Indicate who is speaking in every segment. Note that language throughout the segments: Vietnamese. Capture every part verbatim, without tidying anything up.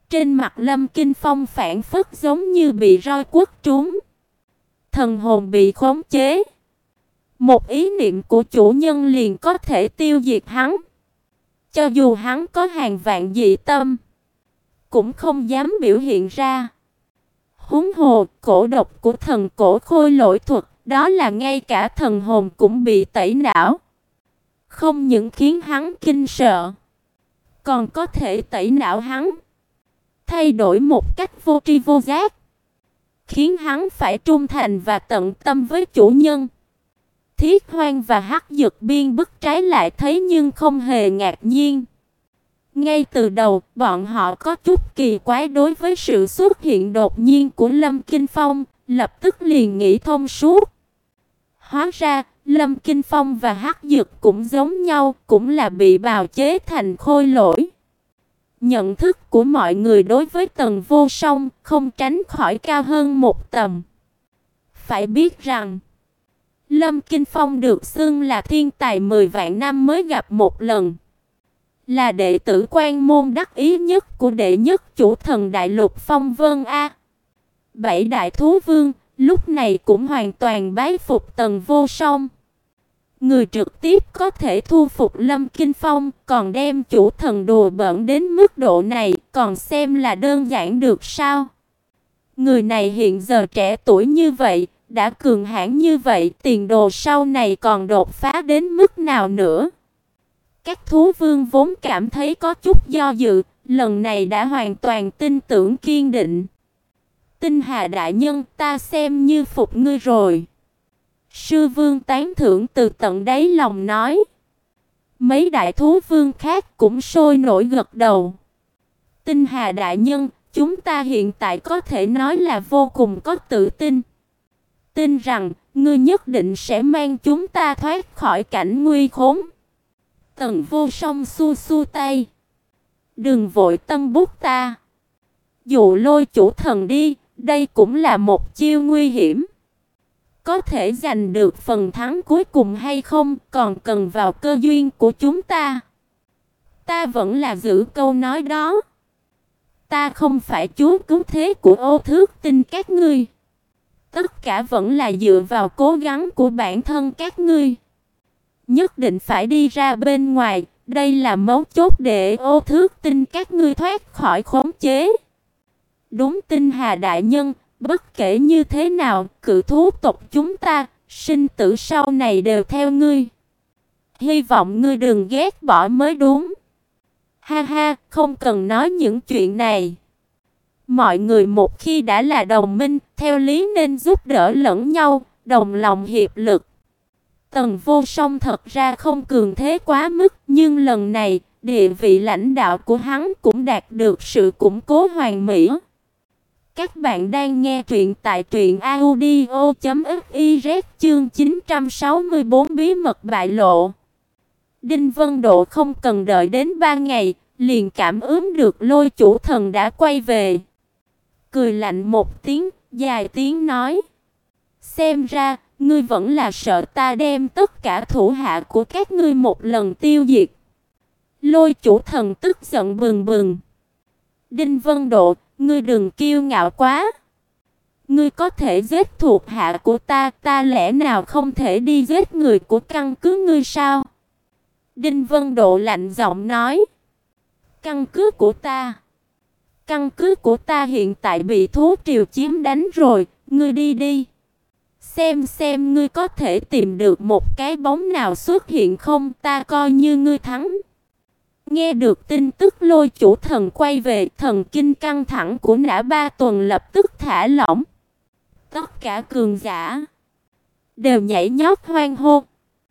Speaker 1: Trên mặt Lâm Kinh Phong phảng phất giống như bị roi quất trúng. Thần hồn bị khống chế. Một ý niệm của chủ nhân liền có thể tiêu diệt hắn. Cho dù hắn có hàng vạn dị tâm, cũng không dám biểu hiện ra. Huống hồ, cổ độc của thần cổ khôi lỗi thuật, đó là ngay cả thần hồn cũng bị tẩy não. Không những khiến hắn kinh sợ, còn có thể tẩy não hắn, thay đổi một cách vô tri vô giác, khiến hắn phải trung thành và tận tâm với chủ nhân. Thiết Hoang và Hắc Dực Biên bức trái lại thấy nhưng không hề ngạc nhiên. Ngay từ đầu, bọn họ có chút kỳ quái đối với sự xuất hiện đột nhiên của Lâm Kinh Phong, lập tức liền nghĩ thông suốt. Hóa ra, Lâm Kinh Phong và Hắc Dực cũng giống nhau, cũng là bị bào chế thành khôi lỗi. Nhận thức của mọi người đối với Tần Vô Song không tránh khỏi cao hơn một tầm. Phải biết rằng, Lâm Kinh Phong được xưng là thiên tài mười vạn năm mới gặp một lần, là đệ tử quan môn đắc ý nhất của đệ nhất chủ thần đại lục Phong Vân A. Bảy đại thú vương lúc này cũng hoàn toàn bái phục Tần Vô Song. Người trực tiếp có thể thu phục Lâm Kinh Phong, còn đem chủ thần đùa bỡn đến mức độ này, còn xem là đơn giản được sao? Người này hiện giờ trẻ tuổi như vậy, đã cường hãn như vậy, tiền đồ sau này còn đột phá đến mức nào nữa? Các thú vương vốn cảm thấy có chút do dự, lần này đã hoàn toàn tin tưởng kiên định. Tinh Hà đại nhân, ta xem như phục ngươi rồi. Sư vương tán thưởng từ tận đáy lòng nói. Mấy đại thú vương khác cũng sôi nổi gật đầu. Tinh Hà đại nhân, chúng ta hiện tại có thể nói là vô cùng có tự tin. Tin rằng, ngươi nhất định sẽ mang chúng ta thoát khỏi cảnh nguy khốn. Tần Vô Song xua xua tay. Đừng vội tân bút ta. Dụ lôi chủ thần đi, đây cũng là một chiêu nguy hiểm. Có thể giành được phần thắng cuối cùng hay không, còn cần vào cơ duyên của chúng ta. Ta vẫn là giữ câu nói đó. Ta không phải chúa cứu thế của Ô Thước Tinh các ngươi. Tất cả vẫn là dựa vào cố gắng của bản thân các ngươi. Nhất định phải đi ra bên ngoài, đây là mấu chốt để Ô Thước Tinh các ngươi thoát khỏi khống chế. Đúng Tinh Hà đại nhân, bất kể như thế nào, cự thú tộc chúng ta, sinh tử sau này đều theo ngươi. Hy vọng ngươi đừng ghét bỏ mới đúng. Ha ha, không cần nói những chuyện này. Mọi người một khi đã là đồng minh, theo lý nên giúp đỡ lẫn nhau, đồng lòng hiệp lực. Tần Vô Song thật ra không cường thế quá mức, nhưng lần này, địa vị lãnh đạo của hắn cũng đạt được sự củng cố hoàn mỹ. Các bạn đang nghe truyện tại truyện audio chấm fiz chương chín trăm sáu mươi tư bí mật bại lộ. Đinh Vân Độ không cần đợi đến ba ngày, liền cảm ứng được Lôi chủ thần đã quay về. Cười lạnh một tiếng, dài tiếng nói. Xem ra, ngươi vẫn là sợ ta đem tất cả thủ hạ của các ngươi một lần tiêu diệt. Lôi chủ thần tức giận bừng bừng. Đinh Vân Độ, ngươi đừng kiêu ngạo quá. Ngươi có thể giết thuộc hạ của ta, ta lẽ nào không thể đi giết người của căn cứ ngươi sao? Đinh Vân Độ lạnh giọng nói. Căn cứ của ta? Căn cứ của ta hiện tại bị thú triều chiếm đánh rồi, ngươi đi đi. Xem xem ngươi có thể tìm được một cái bóng nào xuất hiện không, ta coi như ngươi thắng. Nghe được tin tức Lôi chủ thần quay về, thần kinh căng thẳng của Nã Ba Tuần lập tức thả lỏng. Tất cả cường giả đều nhảy nhót hoan hô.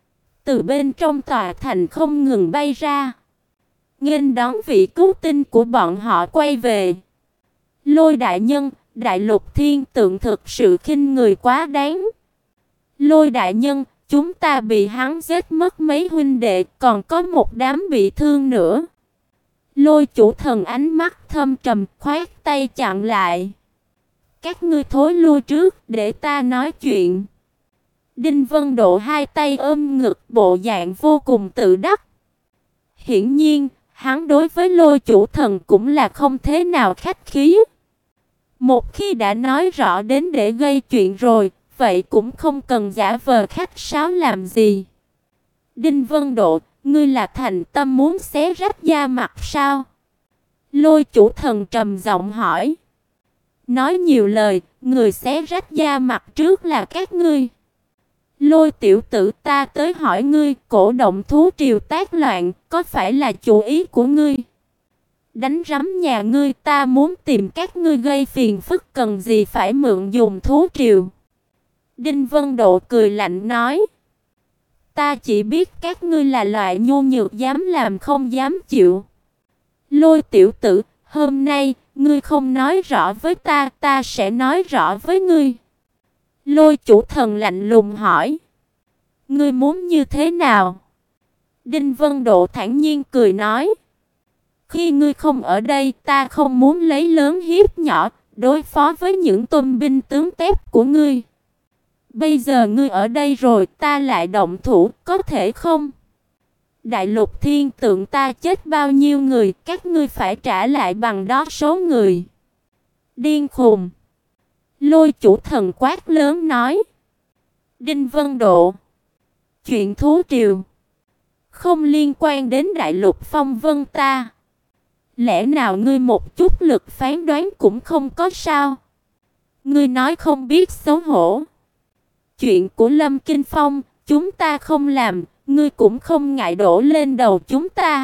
Speaker 1: Từ bên trong tòa thành không ngừng bay ra, nghênh đón vị cứu tinh của bọn họ quay về. Lôi đại nhân, đại lục thiên tượng thực sự khinh người quá đáng. Lôi đại nhân, chúng ta bị hắn giết mất mấy huynh đệ, còn có một đám bị thương nữa. Lôi chủ thần ánh mắt thâm trầm, khoát tay chặn lại. Các ngươi thối lui trước, để ta nói chuyện. Đinh Vân Độ hai tay ôm ngực, bộ dạng vô cùng tự đắc. Hiển nhiên, hắn đối với Lôi Chủ Thần cũng là không thế nào khách khí. Một khi đã nói rõ đến để gây chuyện rồi, vậy cũng không cần giả vờ khách sáo làm gì. Đinh Vân Độ, ngươi là thành tâm muốn xé rách da mặt sao? Lôi Chủ Thần trầm giọng hỏi. Nói nhiều lời, người xé rách da mặt trước là các ngươi. Lôi tiểu tử, ta tới hỏi ngươi, cổ động thú triều tác loạn, có phải là chủ ý của ngươi? Đánh rắm nhà ngươi, ta muốn tìm các ngươi gây phiền phức, cần gì phải mượn dùng thú triều? Đinh Vân Độ cười lạnh nói. Ta chỉ biết các ngươi là loại nhu nhược dám làm không dám chịu. Lôi tiểu tử, hôm nay, ngươi không nói rõ với ta, ta sẽ nói rõ với ngươi. Lôi Chủ Thần lạnh lùng hỏi. Ngươi muốn như thế nào? Đinh Vân Độ thản nhiên cười nói. Khi ngươi không ở đây, ta không muốn lấy lớn hiếp nhỏ, đối phó với những tôn binh tướng tép của ngươi. Bây giờ ngươi ở đây rồi, ta lại động thủ, có thể không? Đại lục thiên tượng ta chết bao nhiêu người, các ngươi phải trả lại bằng đó số người. Điên khùng. Lôi Chủ Thần quát lớn nói. Đinh Vân Độ. Chuyện thú triều không liên quan đến đại lục phong vân ta. Lẽ nào ngươi một chút lực phán đoán cũng không có sao? Ngươi nói không biết xấu hổ. Chuyện của Lâm Kinh Phong, chúng ta không làm, ngươi cũng không ngại đổ lên đầu chúng ta.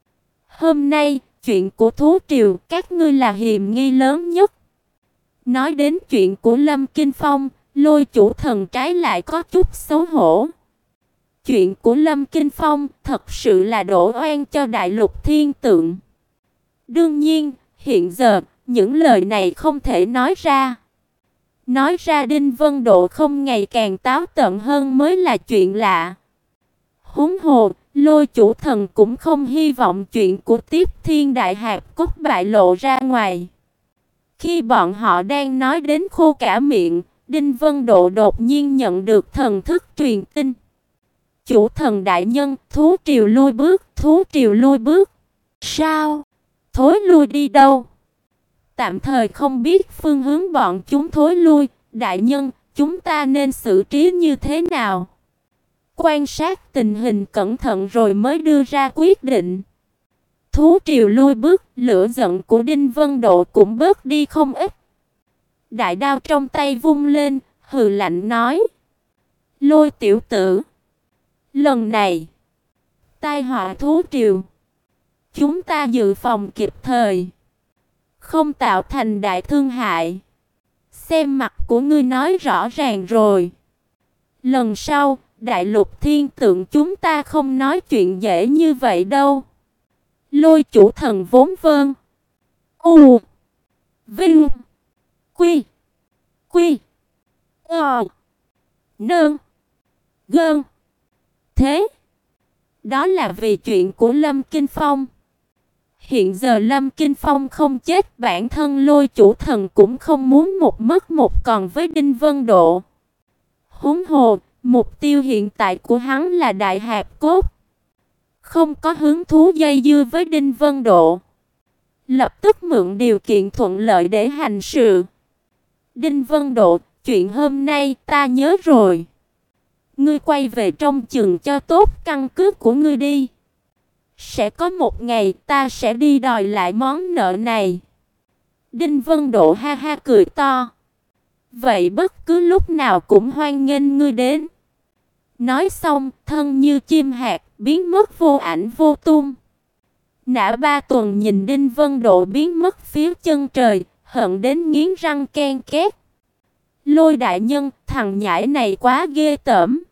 Speaker 1: Hôm nay, chuyện của thú triều, các ngươi là hiềm nghi lớn nhất. Nói đến chuyện của Lâm Kinh Phong, Lôi Chủ Thần trái lại có chút xấu hổ. Chuyện của Lâm Kinh Phong thật sự là đổ oan cho đại lục thiên tượng. Đương nhiên, hiện giờ, những lời này không thể nói ra. Nói ra Đinh Vân Độ không ngày càng táo tợn hơn mới là chuyện lạ. Huống hồ, Lôi Chủ Thần cũng không hy vọng chuyện của Tiếp Thiên Đại Hạp Cốt bại lộ ra ngoài. Khi bọn họ đang nói đến khô cả miệng, Đinh Vân Độ đột nhiên nhận được thần thức truyền tin. Chủ thần đại nhân, thú triều lui bước, thú triều lui bước. Sao? Thối lui đi đâu? Tạm thời không biết phương hướng bọn chúng thối lui, đại nhân, chúng ta nên xử trí như thế nào? Quan sát tình hình cẩn thận rồi mới đưa ra quyết định. Thú triều lui bước, lửa giận của Đinh Vân Độ cũng bớt đi không ít. Đại đao trong tay vung lên, hừ lạnh nói. Lôi tiểu tử. Lần này, tai họa thú triều. Chúng ta dự phòng kịp thời, không tạo thành đại thương hại. Xem mặt của ngươi nói rõ ràng rồi. Lần sau, đại lục thiên tượng chúng ta không nói chuyện dễ như vậy đâu. Lôi Chủ Thần vốn vâng. U. Vinh. Quy. Quy. Ờ. Nương. Gơn. Thế. Đó là vì chuyện của Lâm Kinh Phong. Hiện giờ Lâm Kinh Phong không chết, bản thân Lôi Chủ Thần cũng không muốn một mất một còn với Đinh Vân Độ. Huống hồ, mục tiêu hiện tại của hắn là Đại Hạp Cốt. Không có hứng thú dây dưa với Đinh Vân Độ. Lập tức mượn điều kiện thuận lợi để hành sự. Đinh Vân Độ, chuyện hôm nay ta nhớ rồi. Ngươi quay về trong chừng cho tốt căn cước của ngươi đi. Sẽ có một ngày ta sẽ đi đòi lại món nợ này. Đinh Vân Độ ha ha cười to. Vậy bất cứ lúc nào cũng hoan nghênh ngươi đến. Nói xong, thân như chim hạt, biến mất vô ảnh vô tung. Nã Ba Tuần nhìn Đinh Vân Độ biến mất phía chân trời, hận đến nghiến răng ken két. Lôi đại nhân, thằng nhãi này quá ghê tởm.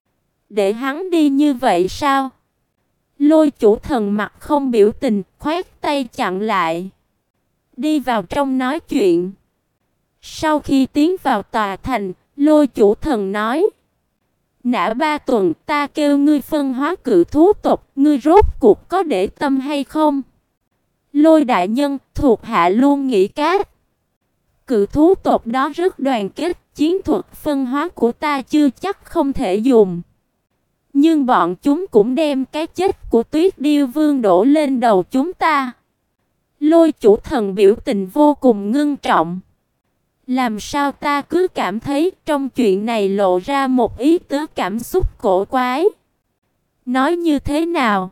Speaker 1: Để hắn đi như vậy sao? Lôi Chủ Thần mặt không biểu tình, khoát tay chặn lại. Đi vào trong nói chuyện. Sau khi tiến vào tòa thành, Lôi Chủ Thần nói. Nã Ba Tuần, ta kêu ngươi phân hóa cự thú tộc, ngươi rốt cuộc có để tâm hay không? Lôi đại nhân, thuộc hạ luôn nghĩ cát. Cự thú tộc đó rất đoàn kết, chiến thuật phân hóa của ta chưa chắc không thể dùng. Nhưng bọn chúng cũng đem cái chết của Tuyết Điêu Vương đổ lên đầu chúng ta. Lôi chủ thần biểu tình vô cùng ngưng trọng. Làm sao ta cứ cảm thấy trong chuyện này lộ ra một ý tứ cảm xúc cổ quái. Nói như thế nào?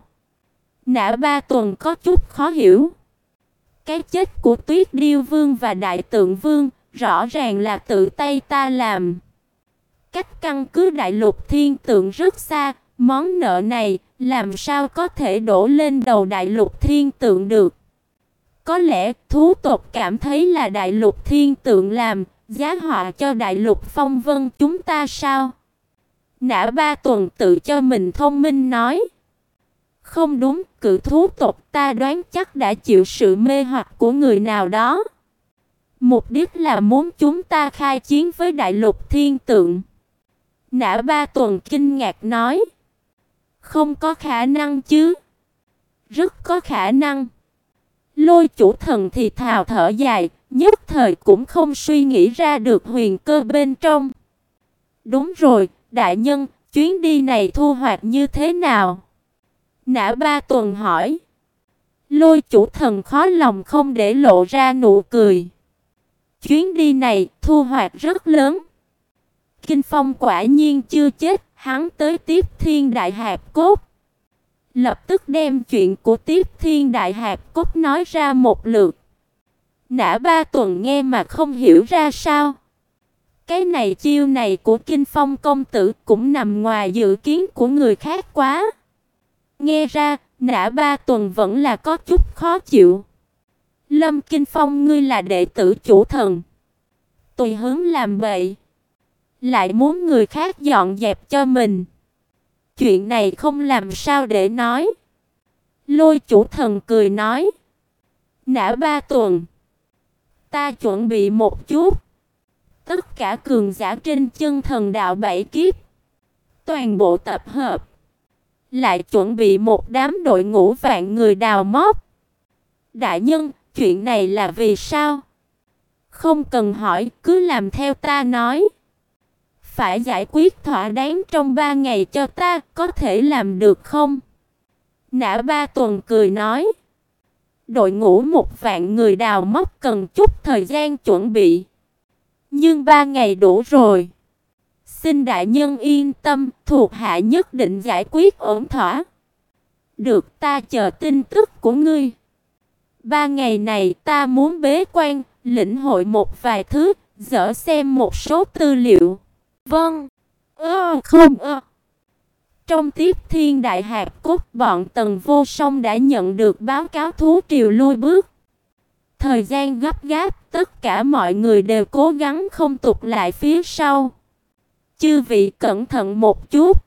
Speaker 1: Nã Ba Tuần có chút khó hiểu. Cái chết của Tuyết Điêu Vương và Đại Tượng Vương rõ ràng là tự tay ta làm. Cách căn cứ Đại Lục Thiên Tượng rất xa, món nợ này làm sao có thể đổ lên đầu Đại Lục Thiên Tượng được? Có lẽ thú tộc cảm thấy là Đại Lục Thiên Tượng làm, giá họa cho Đại Lục Phong Vân chúng ta sao? Nã Ba Tuần tự cho mình thông minh nói. Không đúng, cự thú tộc ta đoán chắc đã chịu sự mê hoặc của người nào đó. Mục đích là muốn chúng ta khai chiến với Đại Lục Thiên Tượng. Nã Ba Tuần kinh ngạc nói. Không có khả năng chứ. Rất có khả năng. Lôi chủ thần thì thào thở dài, nhất thời cũng không suy nghĩ ra được huyền cơ bên trong. Đúng rồi, đại nhân, chuyến đi này thu hoạch như thế nào? Nã Ba Tuần hỏi. Lôi chủ thần khó lòng không để lộ ra nụ cười. Chuyến đi này thu hoạch rất lớn. Kinh Phong quả nhiên chưa chết, hắn tới Tiếp Thiên Đại Hạp Cốt. Lập tức đem chuyện của Tiếp Thiên Đại Hạp Cốt nói ra một lượt. Nã Ba Tuần nghe mà không hiểu ra sao. Cái này chiêu này của Kinh Phong công tử cũng nằm ngoài dự kiến của người khác quá. Nghe ra, Nã Ba Tuần vẫn là có chút khó chịu. Lâm Kinh Phong ngươi là đệ tử chủ thần. Tùy hứng làm bậy. Lại muốn người khác dọn dẹp cho mình. Chuyện này không làm sao để nói. Lôi chủ thần cười nói. Nã Ba Tuần. Ta chuẩn bị một chút. Tất cả cường giả trên chân thần đạo bảy kiếp. Toàn bộ tập hợp. Lại chuẩn bị một đám đội ngũ vạn người đào móc. Đại nhân, chuyện này là vì sao? Không cần hỏi, cứ làm theo ta nói. Phải giải quyết thỏa đáng trong ba ngày cho ta, có thể làm được không? Nã Ba Tuần cười nói. Đội ngũ một vạn người đào móc cần chút thời gian chuẩn bị. Nhưng ba ngày đủ rồi. Xin đại nhân yên tâm, thuộc hạ nhất định giải quyết ổn thỏa. Được, ta chờ tin tức của ngươi. Ba ngày này ta muốn bế quan, lĩnh hội một vài thứ, dở xem một số tư liệu. Vâng. Ơ không ơ. Trong Tiếp Thiên Đại Hạp Cốt, bọn Tần Vô Song đã nhận được báo cáo thú triều lui bước. Thời gian gấp gáp, tất cả mọi người đều cố gắng không tụt lại phía sau. Chư vị cẩn thận một chút.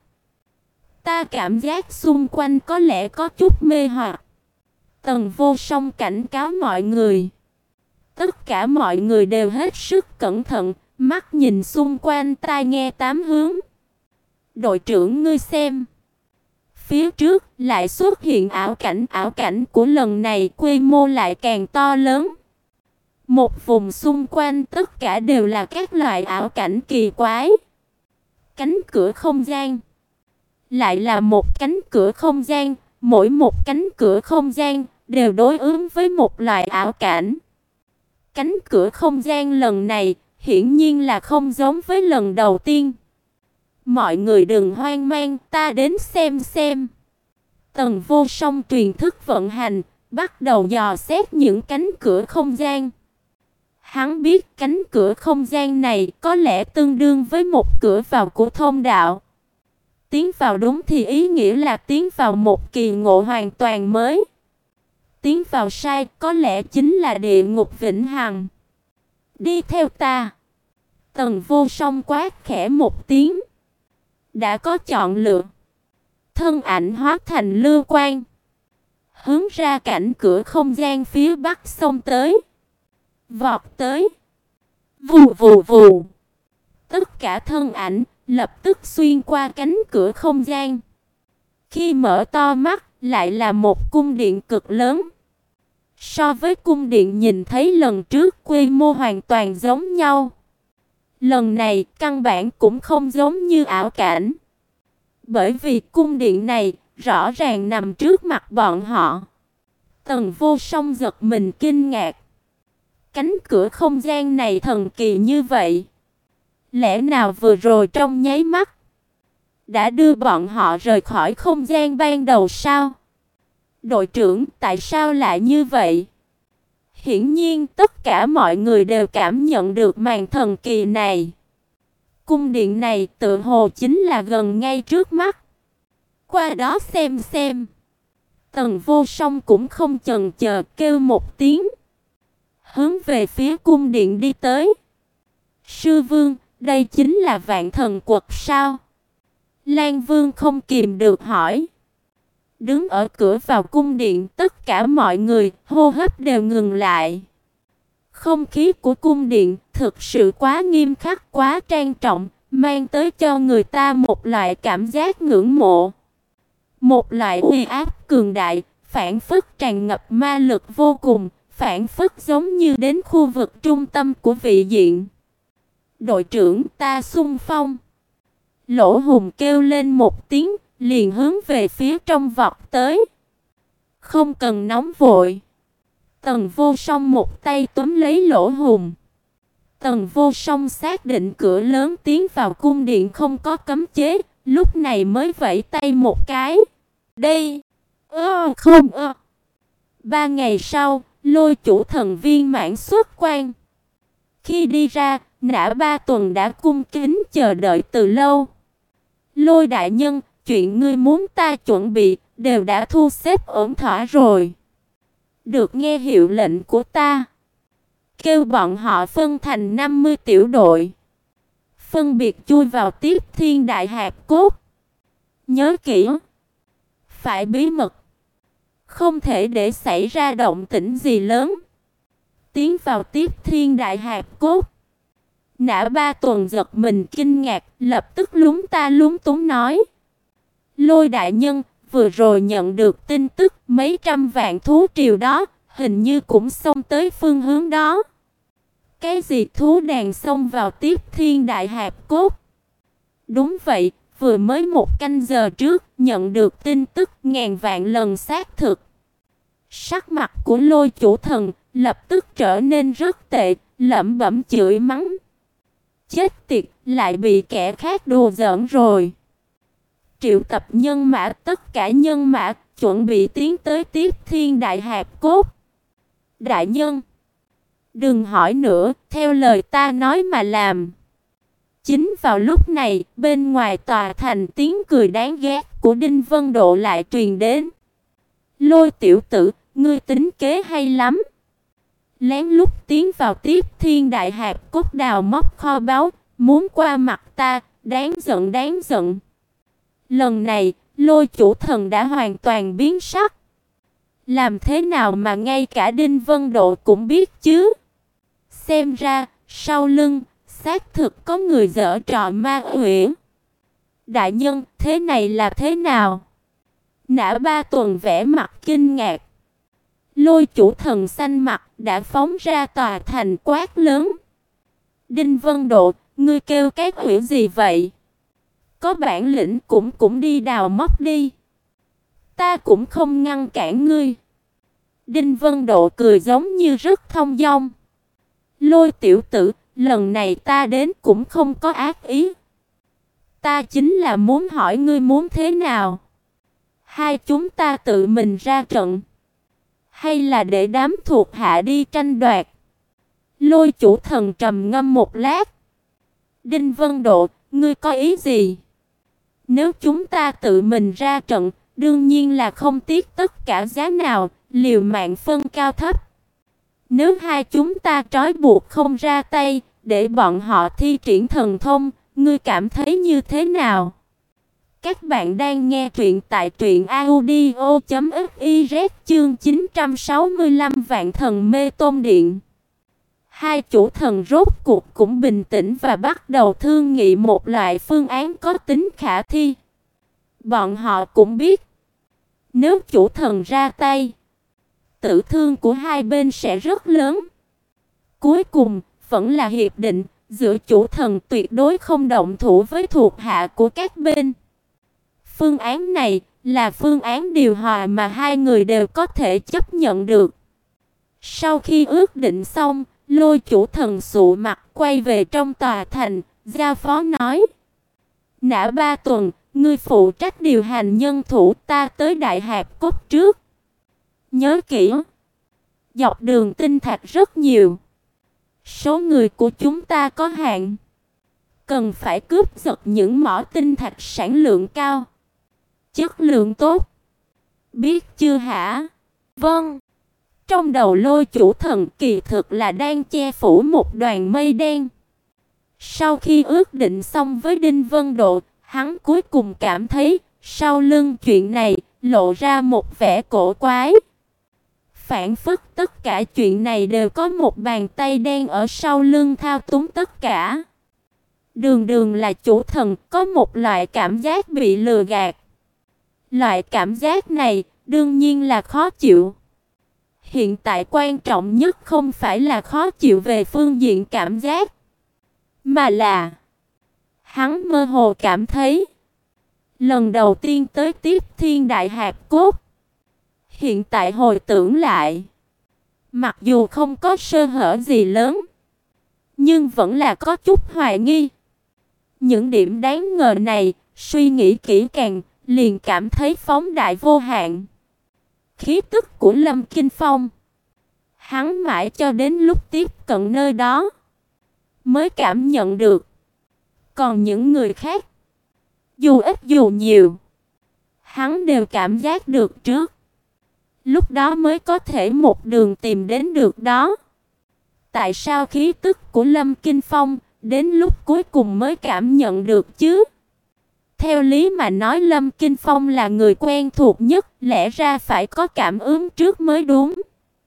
Speaker 1: Ta cảm giác xung quanh có lẽ có chút mê hoặc. Tần Vô Song cảnh cáo mọi người. Tất cả mọi người đều hết sức cẩn thận, mắt nhìn xung quanh, tai nghe tám hướng. Đội trưởng ngươi xem. Phía trước lại xuất hiện ảo cảnh, ảo cảnh của lần này quy mô lại càng to lớn. Một vùng xung quanh tất cả đều là các loại ảo cảnh kỳ quái. Cánh cửa không gian. Lại là một cánh cửa không gian, mỗi một cánh cửa không gian đều đối ứng với một loại ảo cảnh. Cánh cửa không gian lần này hiển nhiên là không giống với lần đầu tiên. Mọi người đừng hoang mang, ta đến xem xem. Tần Vô Song truyền thức vận hành, bắt đầu dò xét những cánh cửa không gian. Hắn biết cánh cửa không gian này có lẽ tương đương với một cửa vào của thông đạo. Tiến vào đúng thì ý nghĩa là tiến vào một kỳ ngộ hoàn toàn mới. Tiến vào sai có lẽ chính là địa ngục vĩnh hằng. Đi theo ta. Tần Vô Song quát khẽ một tiếng. Đã có chọn lựa. Thân ảnh hóa thành lưu quang, hướng ra cảnh cửa không gian phía bắc xông tới. Vọt tới. Vù vù vù. Tất cả thân ảnh lập tức xuyên qua cánh cửa không gian. Khi mở to mắt, lại là một cung điện cực lớn. So với cung điện nhìn thấy lần trước, quy mô hoàn toàn giống nhau. Lần này căn bản cũng không giống như ảo cảnh. Bởi vì cung điện này rõ ràng nằm trước mặt bọn họ. Tần Vô Song giật mình kinh ngạc. Cánh cửa không gian này thần kỳ như vậy. Lẽ nào vừa rồi trong nháy mắt đã đưa bọn họ rời khỏi không gian ban đầu sao? Đội trưởng, tại sao lại như vậy? Hiển nhiên tất cả mọi người đều cảm nhận được màn thần kỳ này. Cung điện này tự hồ chính là gần ngay trước mắt. Qua đó xem xem. Tần Vô Song cũng không chần chờ kêu một tiếng, hướng về phía cung điện đi tới. Sư Vương, đây chính là Vạn Thần Quật sao? Lan Vương không kìm được hỏi. Đứng ở cửa vào cung điện, tất cả mọi người hô hấp đều ngừng lại. Không khí của cung điện thực sự quá nghiêm khắc, quá trang trọng, mang tới cho người ta một loại cảm giác ngưỡng mộ. Một loại uy áp cường đại, phảng phất tràn ngập ma lực vô cùng, phảng phất giống như đến khu vực trung tâm của vị diện. Đội trưởng, ta xung phong. Lỗ Hùng kêu lên một tiếng, liền hướng về phía trong vọt tới. Không cần nóng vội. Tần Vô Song một tay túm lấy Lỗ Hùng. Tần Vô Song xác định cửa lớn tiến vào cung điện không có cấm chế, lúc này mới vẫy tay một cái. Đây. Ơ không ơ. Ba ngày sau, Lôi Chủ Thần viên mãn xuất quan. Khi đi ra, Nã Ba Tuần đã cung kính chờ đợi từ lâu. Lôi đại nhân, chuyện ngươi muốn ta chuẩn bị đều đã thu xếp ổn thỏa rồi. Được nghe hiệu lệnh của ta. Kêu bọn họ phân thành năm mươi tiểu đội, phân biệt chui vào Tiếp Thiên Đại Hạp Cốt. Nhớ kỹ, phải bí mật, không thể để xảy ra động tĩnh gì lớn. Tiến vào Tiếp Thiên Đại Hạp Cốt. Nã Ba Tuần giật mình kinh ngạc, lập tức lúng ta lúng túng nói. Lôi đại nhân, vừa rồi nhận được tin tức mấy trăm vạn thú triều đó, hình như cũng xông tới phương hướng đó. Cái gì thú đàn xông vào Tiếp Thiên Đại Hạp Cốt? Đúng vậy, vừa mới một canh giờ trước, nhận được tin tức ngàn vạn lần xác thực. Sắc mặt của Lôi Chủ Thần lập tức trở nên rất tệ, lẩm bẩm chửi mắng. Chết tiệt, lại bị kẻ khác đùa giỡn rồi. Triệu tập nhân mã, tất cả nhân mã chuẩn bị tiến tới Tiếp Thiên Đại Hạp Cốt. Đại nhân, đừng hỏi nữa, theo lời ta nói mà làm. Chính vào lúc này, bên ngoài tòa thành tiếng cười đáng ghét của Đinh Vân Độ lại truyền đến. Lôi tiểu tử, ngươi tính kế hay lắm. Lén lút tiến vào Tiếp Thiên Đại Hạp Cốt đào móc kho báu, muốn qua mặt ta, đáng giận đáng giận. Lần này, Lôi Chủ Thần đã hoàn toàn biến sắc. Làm thế nào mà ngay cả Đinh Vân Độ cũng biết chứ? Xem ra, sau lưng, xác thực có người giở trò ma quỷ. Đại nhân, thế này là thế nào? Nã Ba Tuần vẻ mặt kinh ngạc. Lôi Chủ Thần xanh mặt đã phóng ra tòa thành quát lớn. Đinh Vân Độ, ngươi kêu cái quỷ gì vậy? Có bản lĩnh cũng cũng đi đào móc đi. Ta cũng không ngăn cản ngươi. Đinh Vân Độ cười giống như rất thông dong. Lôi tiểu tử, lần này ta đến cũng không có ác ý. Ta chính là muốn hỏi ngươi muốn thế nào? Hai chúng ta tự mình ra trận, hay là để đám thuộc hạ đi tranh đoạt? Lôi Chủ Thần trầm ngâm một lát. Đinh Vân Độ, ngươi có ý gì? Nếu chúng ta tự mình ra trận, đương nhiên là không tiếc tất cả giá nào, liều mạng phân cao thấp. Nếu hai chúng ta trói buộc không ra tay, để bọn họ thi triển thần thông, ngươi cảm thấy như thế nào? Các bạn đang nghe truyện tại truyện audio chấm fiz chương chín trăm sáu mươi lăm Vạn Thần Mê Tôn Điện. Hai chủ thần rốt cuộc cũng bình tĩnh và bắt đầu thương nghị một loại phương án có tính khả thi. Bọn họ cũng biết, nếu chủ thần ra tay, tử thương của hai bên sẽ rất lớn. Cuối cùng, vẫn là hiệp định giữa chủ thần tuyệt đối không động thủ với thuộc hạ của các bên. Phương án này là phương án điều hòa mà hai người đều có thể chấp nhận được. Sau khi ước định xong, Lôi Chủ Thần sụ mặt quay về trong tòa thành, giao phó nói: Nã Ba Tuần, ngươi phụ trách điều hành nhân thủ, ta tới Đại Hạp Cốt trước. Nhớ kỹ, dọc đường tinh thạch rất nhiều. Số người của chúng ta có hạn, cần phải cướp giật những mỏ tinh thạch sản lượng cao, chất lượng tốt. Biết chưa hả? Vâng. Trong đầu Lôi Chủ Thần kỳ thực là đang che phủ một đoàn mây đen. Sau khi ước định xong với Đinh Vân Độ, hắn cuối cùng cảm thấy sau lưng chuyện này lộ ra một vẻ cổ quái. Phản phất tất cả chuyện này đều có một bàn tay đen ở sau lưng thao túng tất cả. Đường đường là chủ thần, có một loại cảm giác bị lừa gạt. Loại cảm giác này đương nhiên là khó chịu. Hiện tại quan trọng nhất không phải là khó chịu về phương diện cảm giác, mà là hắn mơ hồ cảm thấy lần đầu tiên tới Tiếp Thiên Đại Hạp Cốt. Hiện tại hồi tưởng lại, mặc dù không có sơ hở gì lớn, nhưng vẫn là có chút hoài nghi. Những điểm đáng ngờ này, suy nghĩ kỹ càng, liền cảm thấy phóng đại vô hạn. Khí tức của Lâm Kinh Phong, hắn mãi cho đến lúc tiếp cận nơi đó mới cảm nhận được. Còn những người khác, dù ít dù nhiều, hắn đều cảm giác được trước. Lúc đó mới có thể một đường tìm đến được đó. Tại sao khí tức của Lâm Kinh Phong đến lúc cuối cùng mới cảm nhận được chứ? Theo lý mà nói, Lâm Kinh Phong là người quen thuộc nhất, lẽ ra phải có cảm ứng trước mới đúng.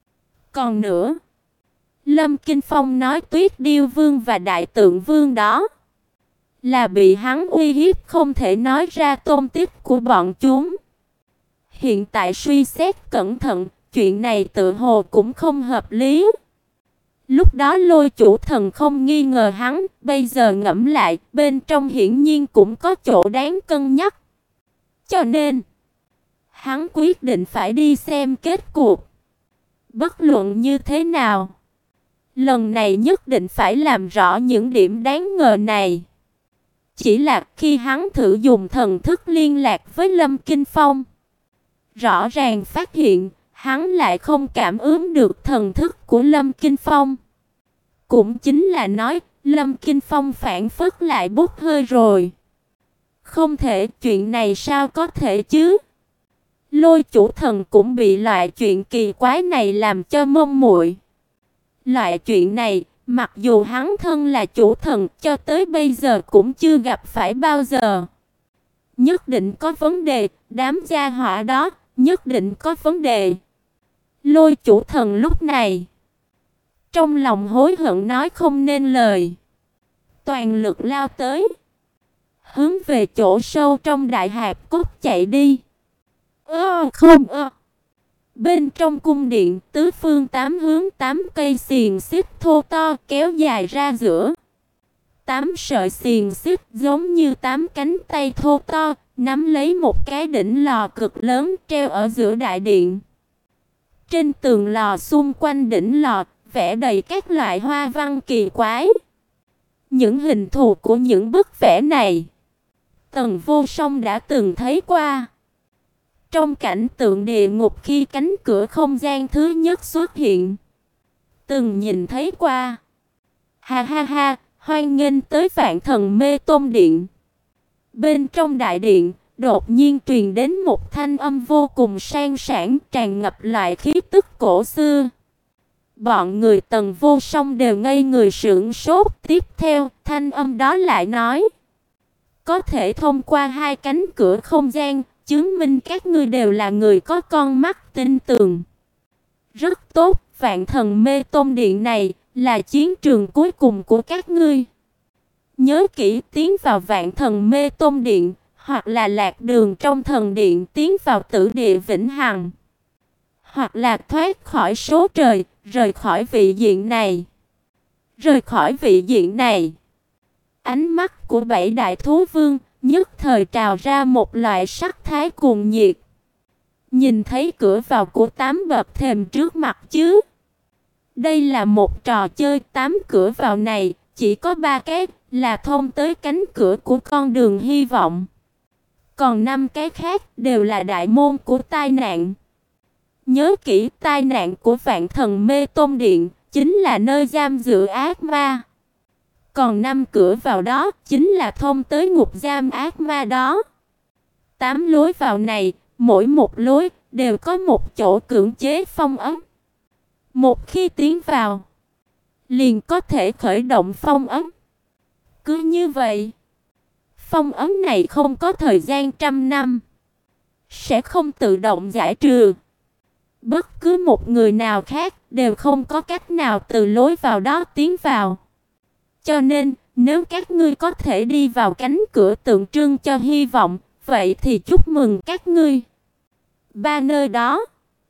Speaker 1: Còn nữa, Lâm Kinh Phong nói Tuyết Điêu Vương và Đại Tượng Vương đó là bị hắn uy hiếp không thể nói ra tôn tích của bọn chúng. Hiện tại suy xét cẩn thận, chuyện này tự hồ cũng không hợp lý. Lúc đó Lôi Chủ Thần không nghi ngờ hắn, bây giờ ngẫm lại, bên trong hiển nhiên cũng có chỗ đáng cân nhắc. Cho nên, hắn quyết định phải đi xem kết cục. Bất luận như thế nào, lần này nhất định phải làm rõ những điểm đáng ngờ này. Chỉ là khi hắn thử dùng thần thức liên lạc với Lâm Kinh Phong, rõ ràng phát hiện hắn lại không cảm ứng được thần thức của Lâm Kinh Phong. Cũng chính là nói, Lâm Kinh Phong phản phất lại bốc hơi rồi. Không thể, chuyện này sao có thể chứ? Lôi Chủ Thần cũng bị loại chuyện kỳ quái này làm cho mông muội. Loại chuyện này, mặc dù hắn thân là chủ thần, cho tới bây giờ cũng chưa gặp phải bao giờ. Nhất định có vấn đề, đám gia hỏa đó, nhất định có vấn đề. Lôi Chủ Thần lúc này trong lòng hối hận nói không nên lời, toàn lực lao tới, hướng về chỗ sâu trong Đại Hạp Cốt chạy đi. Ơ không ơ. Bên trong cung điện, tứ phương tám hướng tám cây xiềng xích thô to kéo dài ra giữa. Tám sợi xiềng xích giống như tám cánh tay thô to, nắm lấy một cái đỉnh lò cực lớn treo ở giữa đại điện. Trên tường lò xung quanh đỉnh lò vẽ đầy các loại hoa văn kỳ quái. Những hình thù của những bức vẽ này, Tần Vô Song đã từng thấy qua. Trong cảnh tượng địa ngục khi cánh cửa không gian thứ nhất xuất hiện, từng nhìn thấy qua. Ha ha ha, hoan nghênh tới Vạn Thần Mê Tôn Điện. Bên trong đại điện, đột nhiên truyền đến một thanh âm vô cùng sang sảng, tràn ngập loại khí tức cổ xưa. Bọn người Tần Vô Song đều ngây người sững sốt. Tiếp theo, thanh âm đó lại nói: có thể thông qua hai cánh cửa không gian, chứng minh các ngươi đều là người có con mắt tinh tường. Rất tốt, Vạn Thần Mê Tôn Điện này là chiến trường cuối cùng của các ngươi. Nhớ kỹ, tiến vào Vạn Thần Mê Tôn Điện, hoặc là lạc đường trong thần điện tiến vào tử địa vĩnh hằng, hoặc là thoát khỏi số trời, rời khỏi vị diện này. Rời khỏi vị diện này. Ánh mắt của bảy đại thú vương nhất thời trào ra một loại sắc thái cuồng nhiệt. Nhìn thấy cửa vào của tám bậc thềm trước mặt chứ? Đây là một trò chơi tám cửa vào này, chỉ có ba cái là thông tới cánh cửa của con đường hy vọng. Còn năm cái khác đều là đại môn của tai nạn. Nhớ kỹ, tai nạn của Vạn Thần Mê Tôn Điện chính là nơi giam giữ ác ma. Còn năm cửa vào đó chính là thông tới ngục giam ác ma đó. Tám lối vào này, mỗi một lối đều có một chỗ cưỡng chế phong ấn. Một khi tiến vào, liền có thể khởi động phong ấn. Cứ như vậy, phong ấn này không có thời gian trăm năm, sẽ không tự động giải trừ. Bất cứ một người nào khác đều không có cách nào từ lối vào đó tiến vào. Cho nên, nếu các ngươi có thể đi vào cánh cửa tượng trưng cho hy vọng, vậy thì chúc mừng các ngươi. Ba nơi đó,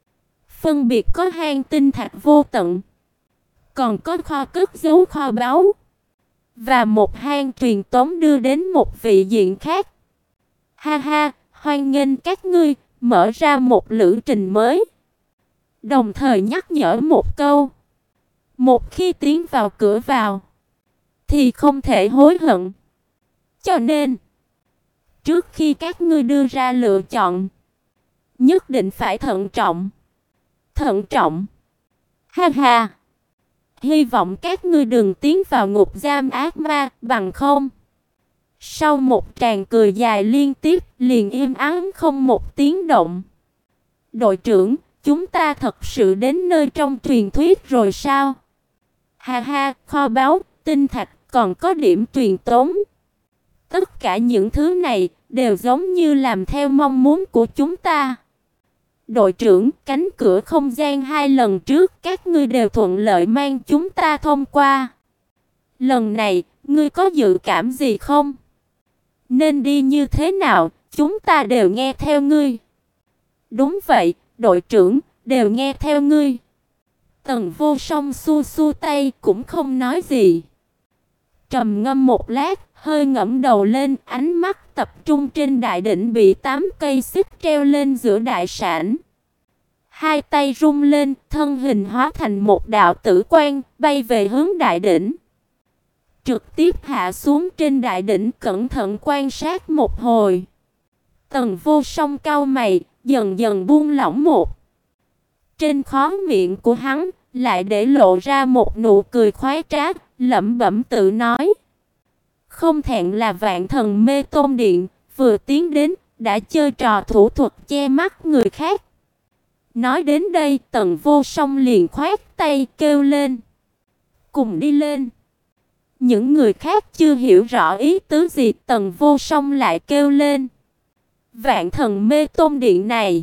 Speaker 1: phân biệt có hang tinh thạch vô tận, còn có kho cất giấu kho báu, và một hang truyền tống đưa đến một vị diện khác. Ha ha, hoan nghênh các ngươi mở ra một lữ trình mới. Đồng thời nhắc nhở một câu, một khi tiến vào cửa vào thì không thể hối hận. Cho nên, trước khi các ngươi đưa ra lựa chọn, nhất định phải thận trọng. Thận trọng. Ha ha. Hy vọng các ngươi đừng tiến vào ngục giam ác ma, bằng không. Sau một tràng cười dài liên tiếp, liền im ắng không một tiếng động. Đội trưởng, chúng ta thật sự đến nơi trong truyền thuyết rồi sao? Ha ha, kho báu, tinh thạch, còn có điểm truyền tống. Tất cả những thứ này đều giống như làm theo mong muốn của chúng ta. Đội trưởng, cánh cửa không gian hai lần trước các ngươi đều thuận lợi mang chúng ta thông qua. Lần này, ngươi có dự cảm gì không? Nên đi như thế nào, chúng ta đều nghe theo ngươi. Đúng vậy, đội trưởng, đều nghe theo ngươi. Tần Vô Song xua xua tay cũng không nói gì. Trầm ngâm một lát, hơi ngẩng đầu lên, ánh mắt tập trung trên đại đỉnh bị tám cây xích treo lên giữa đại sảnh. Hai tay rung lên, thân hình hóa thành một đạo tử quang, bay về hướng đại đỉnh. Trực tiếp hạ xuống trên đại đỉnh, cẩn thận quan sát một hồi. Tần Vô Song cau mày, dần dần buông lỏng một. Trên khóe miệng của hắn lại để lộ ra một nụ cười khoái trá, lẩm bẩm tự nói: không thẹn là Vạn Thần Mê Tôn Điện, vừa tiến đến đã chơi trò thủ thuật che mắt người khác. Nói đến đây, Tần Vô Song liền khoát tay kêu lên: cùng đi lên. Những người khác chưa hiểu rõ ý tứ gì, Tần Vô Song lại kêu lên: Vạn Thần Mê Tôn Điện này,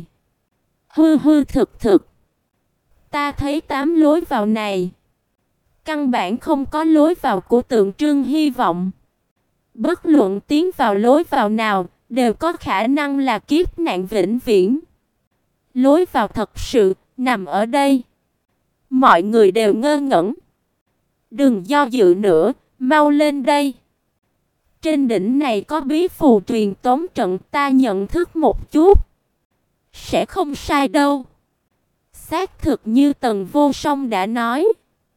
Speaker 1: hư hư thực thực, ta thấy tám lối vào này, căn bản không có lối vào của tượng trưng hy vọng. Bất luận tiến vào lối vào nào, đều có khả năng là kiếp nạn vĩnh viễn. Lối vào thật sự nằm ở đây. Mọi người đều ngơ ngẩn. Đừng do dự nữa, mau lên đây. Trên đỉnh này có bí phù truyền tống trận, ta nhận thức một chút. Sẽ không sai đâu. Xác thực như Tần Vô Song đã nói,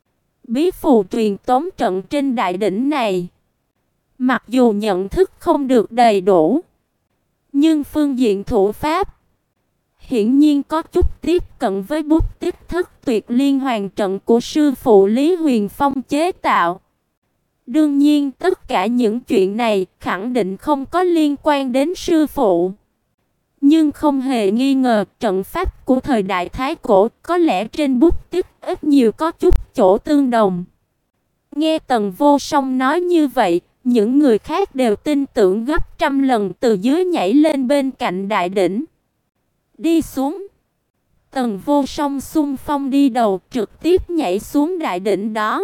Speaker 1: bí phù truyền tống trận trên đại đỉnh này, mặc dù nhận thức không được đầy đủ, nhưng phương diện thủ pháp hiển nhiên có chút tiếp cận với bút tích thất tuyệt liên hoàn trận của sư phụ Lý Huyền Phong chế tạo. Đương nhiên tất cả những chuyện này khẳng định không có liên quan đến sư phụ. Nhưng không hề nghi ngờ trận pháp của thời đại Thái Cổ có lẽ trên bút tích ít nhiều có chút chỗ tương đồng. Nghe Tần Vô Song nói như vậy, những người khác đều tin tưởng gấp trăm lần, từ dưới nhảy lên bên cạnh đại đỉnh. Đi xuống. Tần Vô Song xung phong đi đầu, trực tiếp nhảy xuống đại đỉnh đó.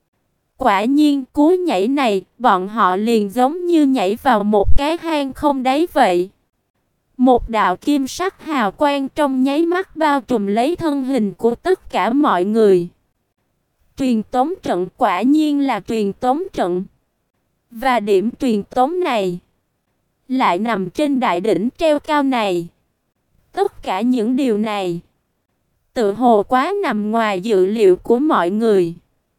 Speaker 1: Quả nhiên cú nhảy này, bọn họ liền giống như nhảy vào một cái hang không đáy vậy. Một đạo kim sắc hào quang trong nháy mắt bao trùm lấy thân hình của tất cả mọi người. Truyền tống trận quả nhiên là truyền tống trận. Và điểm truyền tống này lại nằm trên đại đỉnh treo cao này. Tất cả những điều này tự hồ quá nằm ngoài dự liệu của mọi người.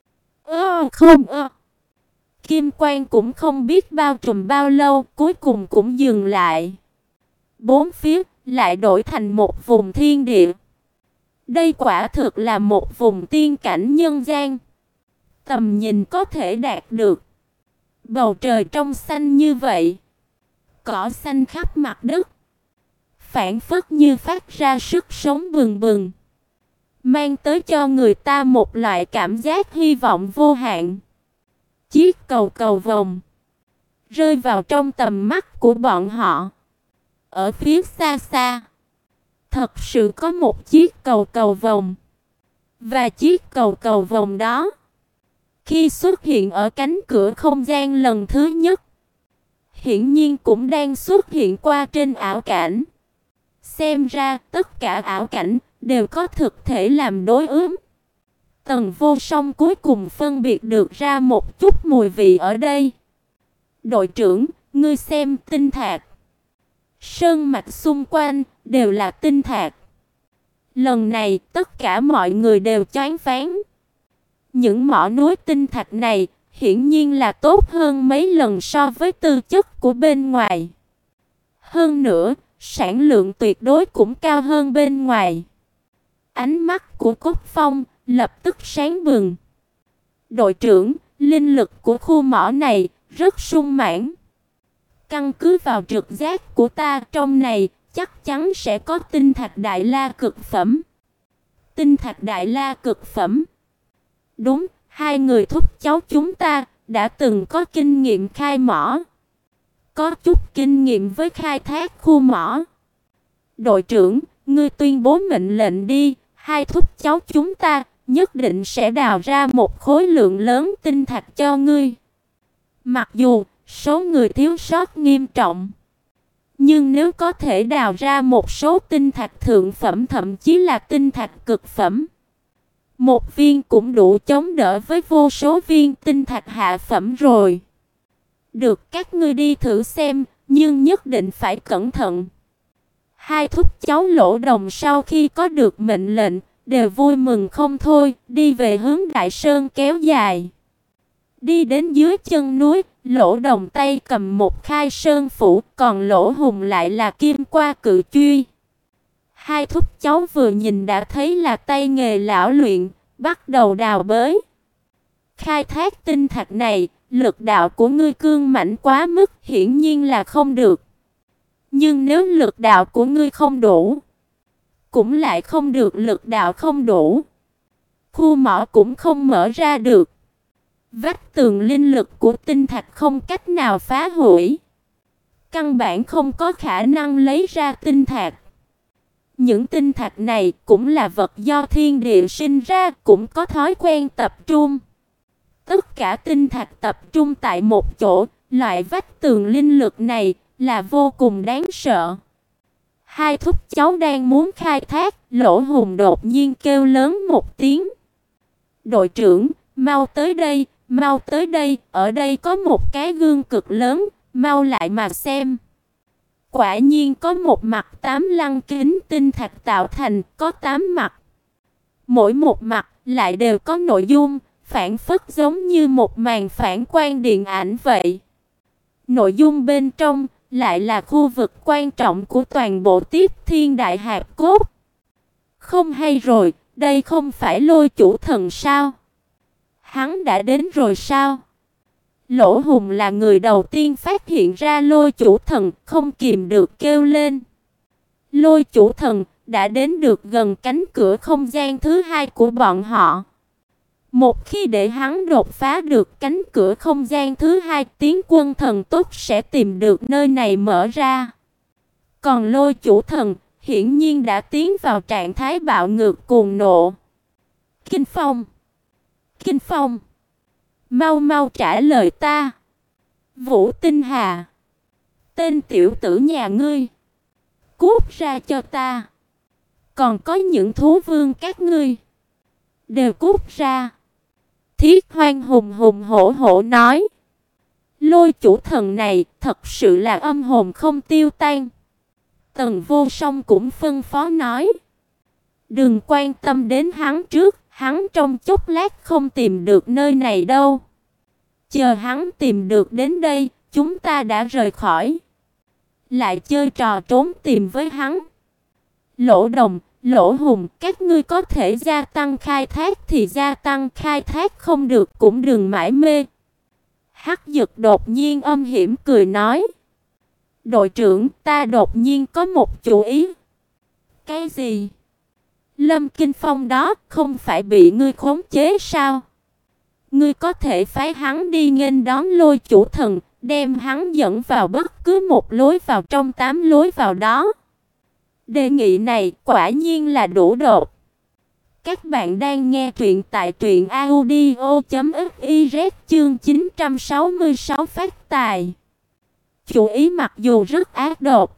Speaker 1: Ơ không ơ. Kim quang cũng không biết bao trùm bao lâu, cuối cùng cũng dừng lại. Bốn phía lại đổi thành một vùng thiên địa. Đây quả thực là một vùng tiên cảnh nhân gian. Tầm nhìn có thể đạt được. Bầu trời trong xanh như vậy, cỏ xanh khắp mặt đất, phảng phất như phát ra sức sống bừng bừng, mang tới cho người ta một loại cảm giác hy vọng vô hạn. Chiếc cầu cầu vồng rơi vào trong tầm mắt của bọn họ. Ở phía xa xa, thật sự có một chiếc cầu cầu vồng. Và chiếc cầu cầu vồng đó, khi xuất hiện ở cánh cửa không gian lần thứ nhất, hiển nhiên cũng đang xuất hiện qua trên ảo cảnh. Xem ra tất cả ảo cảnh đều có thực thể làm đối ứng. Tần Vô Song cuối cùng phân biệt được ra một chút mùi vị ở đây. Đội trưởng, ngươi xem tinh thạch. Sơn mạch xung quanh đều là tinh thạch. Lần này tất cả mọi người đều choáng váng. Những mỏ núi tinh thạch này hiển nhiên là tốt hơn mấy lần so với tư chất của bên ngoài. Hơn nữa, sản lượng tuyệt đối cũng cao hơn bên ngoài. Ánh mắt của Cốt Phong lập tức sáng bừng. Đội trưởng, linh lực của khu mỏ này rất sung mãn. Căn cứ vào trực giác của ta, trong này chắc chắn sẽ có tinh thạch đại la cực phẩm. Tinh thạch đại la cực phẩm? Đúng, hai người thúc cháu chúng ta đã từng có kinh nghiệm khai mỏ, có chút kinh nghiệm với khai thác khu mỏ. Đội trưởng, ngươi tuyên bố mệnh lệnh đi, hai thúc cháu chúng ta nhất định sẽ đào ra một khối lượng lớn tinh thạch cho ngươi. Mặc dù số người thiếu sót nghiêm trọng, nhưng nếu có thể đào ra một số tinh thạch thượng phẩm, thậm chí là tinh thạch cực phẩm, một viên cũng đủ chống đỡ với vô số viên tinh thạch hạ phẩm rồi. Được, các ngươi đi thử xem, nhưng nhất định phải cẩn thận. Hai thúc cháu Lỗ Đồng sau khi có được mệnh lệnh đều vui mừng không thôi, đi về hướng Đại Sơn kéo dài. Đi đến dưới chân núi, Lỗ Đồng tay cầm một khai sơn phủ, còn Lỗ Hùng lại là kim qua cự truy. Hai thúc cháu vừa nhìn đã thấy là tay nghề lão luyện, bắt đầu đào bới. Khai thác tinh thạch này, lực đạo của ngươi cương mãnh quá mức, hiển nhiên là không được. Nhưng nếu lực đạo của ngươi không đủ, cũng lại không được, lực đạo không đủ, khu mỏ cũng không mở ra được. Vách tường linh lực của tinh thạch không cách nào phá hủy, căn bản không có khả năng lấy ra tinh thạch. Những tinh thạch này cũng là vật do thiên địa sinh ra, cũng có thói quen tập trung. Tất cả tinh thạch tập trung tại một chỗ, loại vách tường linh lực này là vô cùng đáng sợ. Hai thúc cháu đang muốn khai thác, Lỗ Hùng đột nhiên kêu lớn một tiếng. Đội trưởng, mau tới đây, mau tới đây, ở đây có một cái gương cực lớn, mau lại mà xem. Quả nhiên có một mặt tám lăng kính tinh thạch tạo thành, có tám mặt. Mỗi một mặt lại đều có nội dung, phản phất giống như một màn phản quang điện ảnh vậy. Nội dung bên trong lại là khu vực quan trọng của toàn bộ Tiếp Thiên Đại Hạp Cốt. Không hay rồi, đây không phải Lôi Chủ Thần sao? Hắn đã đến rồi sao? Lỗ Hùng là người đầu tiên phát hiện ra Lôi Chủ Thần, không kìm được kêu lên. Lôi Chủ Thần đã đến được gần cánh cửa không gian thứ hai của bọn họ. Một khi để hắn đột phá được cánh cửa không gian thứ hai, Tiến Quân Thần Túc sẽ tìm được nơi này mở ra. Còn Lôi Chủ Thần hiển nhiên đã tiến vào trạng thái bạo ngược cuồng nộ. Kinh Phong! Kinh Phong! Mau mau trả lời ta! Vũ Tinh Hà! Tên tiểu tử nhà ngươi! Cút ra cho ta! Còn có những thú vương các ngươi! Đều cút ra! Thiết Hoang hùng hùng hổ hổ nói. Lôi chủ thần này thật sự là âm hồn không tiêu tan. Tần Vô Song cũng phân phó nói, đừng quan tâm đến hắn trước, hắn trong chốc lát không tìm được nơi này đâu. Chờ hắn tìm được đến đây, chúng ta đã rời khỏi. Lại chơi trò trốn tìm với hắn. Lỗ Đồng, Lỗ Hùng, các ngươi có thể gia tăng khai thác thì gia tăng khai thác, không được cũng đừng mãi mê. Hắc Dực đột nhiên âm hiểm cười nói, đội trưởng, ta đột nhiên có một chủ ý. Cái gì? Lâm Kinh Phong đó không phải bị ngươi khống chế sao? Ngươi có thể phái hắn đi nghênh đón Lôi chủ thần, đem hắn dẫn vào bất cứ một lối vào trong tám lối vào đó. Đề nghị này quả nhiên là đủ đột. Các bạn đang nghe truyện tại truyện audio chấm fiz chương chín trăm sáu mươi sáu phát tài. Chủ ý mặc dù rất ác độc.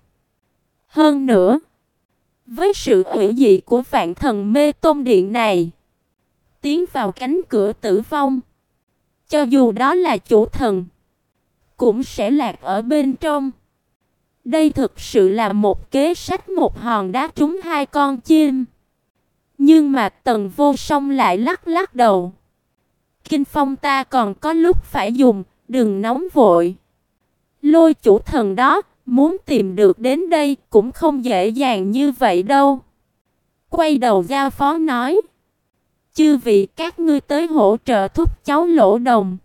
Speaker 1: Hơn nữa, với sự hủy dị của Vạn Thần Mê Tôn Điện này, tiến vào cánh cửa tử vong, cho dù đó là chủ thần, cũng sẽ lạc ở bên trong. Đây thực sự là một kế sách một hòn đá trúng hai con chim. Nhưng mà Tần Vô Song lại lắc lắc đầu. Kinh Phong ta còn có lúc phải dùng, đừng nóng vội. Lôi chủ thần đó, muốn tìm được đến đây cũng không dễ dàng như vậy đâu. Quay đầu giao phó nói, chư vị các ngươi tới hỗ trợ thúc cháu Lỗ Đồng.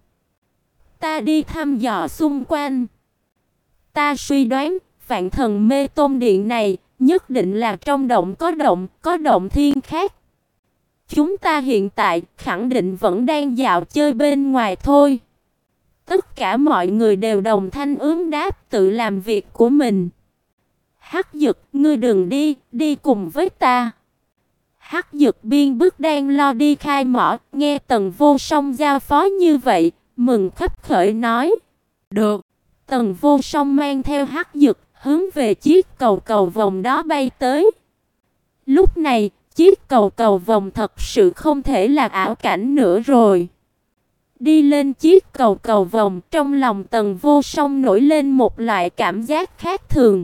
Speaker 1: Ta đi thăm dò xung quanh. Ta suy đoán Vạn Thần Mê Tôn Điện này nhất định là trong động có động, có động thiên khác. Chúng ta hiện tại khẳng định vẫn đang dạo chơi bên ngoài thôi. Tất cả mọi người đều đồng thanh ứng đáp, tự làm việc của mình. Hắc Dực, ngươi đừng đi, đi cùng với ta. Hắc Dực biên bước đang lo đi khai mỏ, nghe Tần Vô Song giao phó như vậy, mừng khấp khởi nói, được. Tần Vô Song mang theo Hắc Dực, hướng về chiếc cầu cầu vồng đó bay tới. Lúc này, chiếc cầu cầu vồng thật sự không thể là ảo cảnh nữa rồi. Đi lên chiếc cầu cầu vồng, trong lòng Tần Vô Song nổi lên một loại cảm giác khác thường.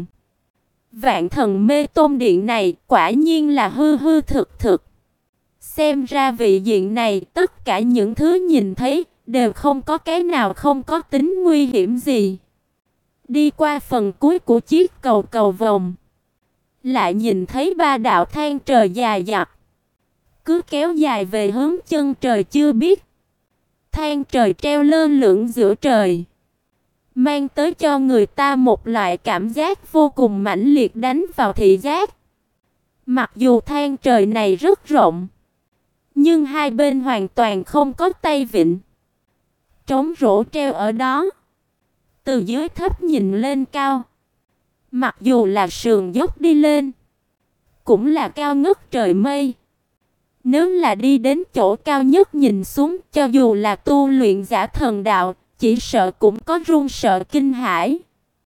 Speaker 1: Vạn Thần Mê Tôn Điện này quả nhiên là hư hư thực thực. Xem ra vị diện này, tất cả những thứ nhìn thấy đều không có cái nào không có tính nguy hiểm gì. Đi qua phần cuối của chiếc cầu cầu vồng, lại nhìn thấy ba đạo than trời dài dặt, cứ kéo dài về hướng chân trời chưa biết. Than trời treo lơ lửng giữa trời, mang tới cho người ta một loại cảm giác vô cùng mãnh liệt đánh vào thị giác. Mặc dù than trời này rất rộng, nhưng hai bên hoàn toàn không có tay vịn, trống rỗng treo ở đó. Từ dưới thấp nhìn lên cao, mặc dù là sườn dốc đi lên, cũng là cao ngất trời mây. Nếu là đi đến chỗ cao nhất nhìn xuống, cho dù là tu luyện giả thần đạo, chỉ sợ cũng có run sợ kinh hãi.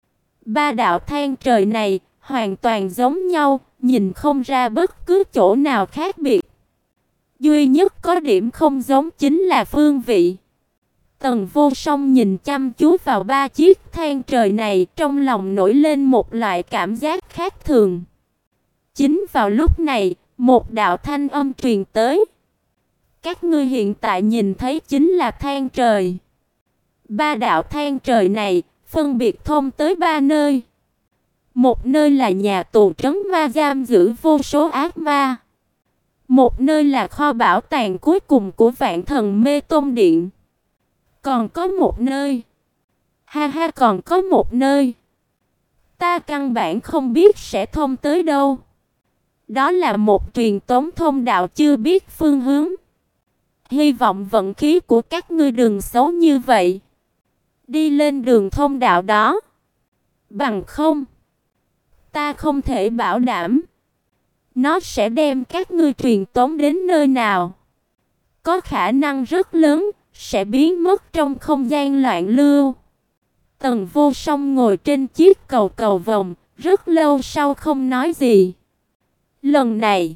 Speaker 1: Ba đạo than trời này hoàn toàn giống nhau, nhìn không ra bất cứ chỗ nào khác biệt. Duy nhất có điểm không giống chính là phương vị. Tần Vô Song nhìn chăm chú vào ba chiếc than trời này, trong lòng nổi lên một loại cảm giác khác thường. Chính vào lúc này, một đạo thanh âm truyền tới. Các ngươi hiện tại nhìn thấy chính là than trời. Ba đạo than trời này phân biệt thông tới ba nơi. Một nơi là nhà tù trấn ma giam giữ vô số ác ma. Một nơi là kho bảo tàng cuối cùng của Vạn Thần Mê Tôn Điện. Còn có một nơi, ha ha còn có một nơi, ta căn bản không biết sẽ thông tới đâu. Đó là một truyền tống thông đạo chưa biết phương hướng. Hy vọng vận khí của các ngươi đừng xấu như vậy. Đi lên đường thông đạo đó. Bằng không, ta không thể bảo đảm nó sẽ đem các ngươi truyền tống đến nơi nào. Có khả năng rất lớn sẽ biến mất trong không gian loạn lưu. Tần Vô Song ngồi trên chiếc cầu cầu vồng, rất lâu sau không nói gì. Lần này,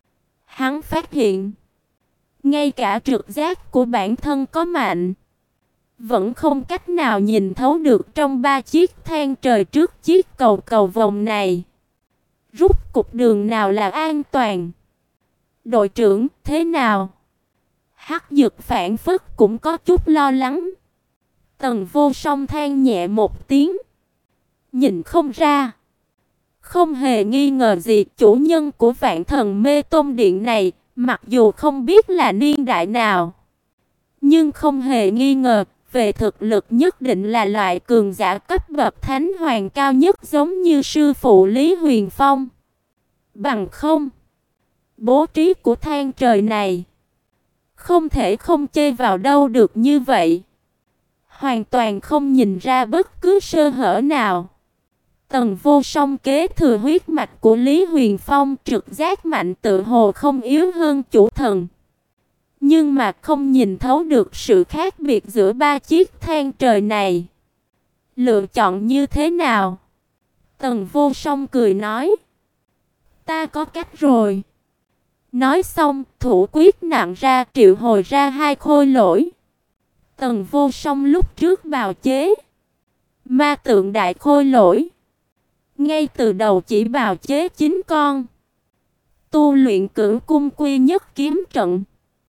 Speaker 1: hắn phát hiện, ngay cả trực giác của bản thân có mạnh. vẫn không cách nào nhìn thấu được trong ba chiếc thang trời trước chiếc cầu cầu vồng này. Rút cục đường nào là an toàn? Đội trưởng, thế nào? Hắc Dực phảng phất cũng có chút lo lắng. Tần Vô Song than nhẹ một tiếng. Nhìn không ra. Không hề nghi ngờ gì, chủ nhân của Vạn Thần Mê Tôn Điện này, mặc dù không biết là niên đại nào, nhưng không hề nghi ngờ, về thực lực nhất định là loại cường giả cấp bậc thánh hoàng cao nhất, giống như sư phụ Lý Huyền Phong. Bằng không, bố trí của thang trời này không thể không chê vào đâu được như vậy. Hoàn toàn không nhìn ra bất cứ sơ hở nào. Tần Vô Song kế thừa huyết mạch của Lý Huyền Phong, trực giác mạnh tự hồ không yếu hơn chủ thần. Nhưng mà không nhìn thấu được sự khác biệt giữa ba chiếc thang trời này. Lựa chọn như thế nào? Tần Vô Song cười nói. Ta có cách rồi. Nói xong, thủ quyết nặng ra, triệu hồi ra hai khôi lỗi. Tần Vô Song lúc trước bào chế ma tượng đại khôi lỗi, ngay từ đầu chỉ bào chế chín con, tu luyện Cửu Cung Quy Nhất kiếm trận.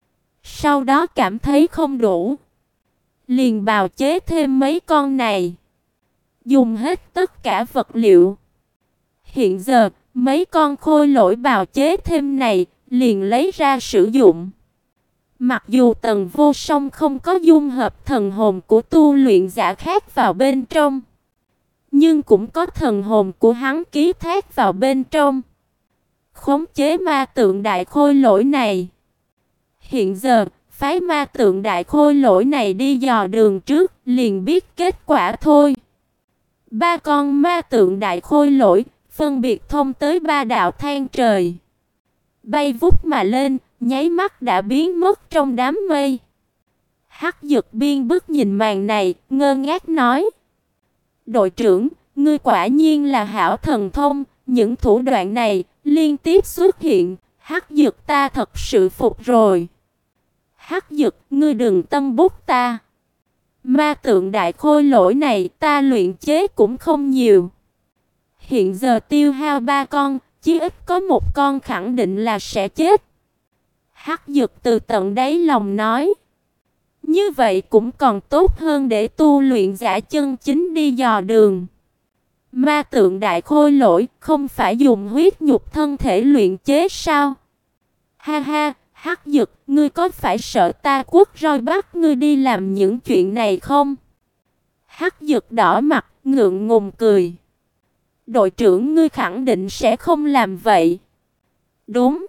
Speaker 1: Sau đó cảm thấy không đủ, liền bào chế thêm mấy con này, dùng hết tất cả vật liệu. Hiện giờ, mấy con khôi lỗi bào chế thêm này liền lấy ra sử dụng. Mặc dù Tần Vô Song không có dung hợp thần hồn của tu luyện giả khác vào bên trong, nhưng cũng có thần hồn của hắn ký thác vào bên trong, khống chế ma tượng đại khôi lỗi này. Hiện giờ, phái ma tượng đại khôi lỗi này đi dò đường trước, liền biết kết quả thôi. Ba con ma tượng đại khôi lỗi phân biệt thông tới ba đạo thang trời, bay vút mà lên, nháy mắt đã biến mất trong đám mây. Hắc Dực Biên bức nhìn màn này, ngơ ngác nói: "Đội trưởng, ngươi quả nhiên là hảo thần thông, những thủ đoạn này liên tiếp xuất hiện, Hắc Dực ta thật sự phục rồi." "Hắc Dực, ngươi đừng tân bút ta. Ma tượng đại khôi lỗi này ta luyện chế cũng không nhiều. Hiện giờ tiêu hao ba con, chí ít có một con khẳng định là sẽ chết." Hắc Dực từ tận đáy lòng nói. Như vậy cũng còn tốt hơn để tu luyện giả chân chính đi dò đường. Ma tượng đại khôi lỗi không phải dùng huyết nhục thân thể luyện chế sao? Ha ha, Hắc Dực, ngươi có phải sợ ta quất roi bắt ngươi đi làm những chuyện này không? Hắc Dực đỏ mặt, ngượng ngùng cười. Đội trưởng, ngươi khẳng định sẽ không làm vậy. Đúng.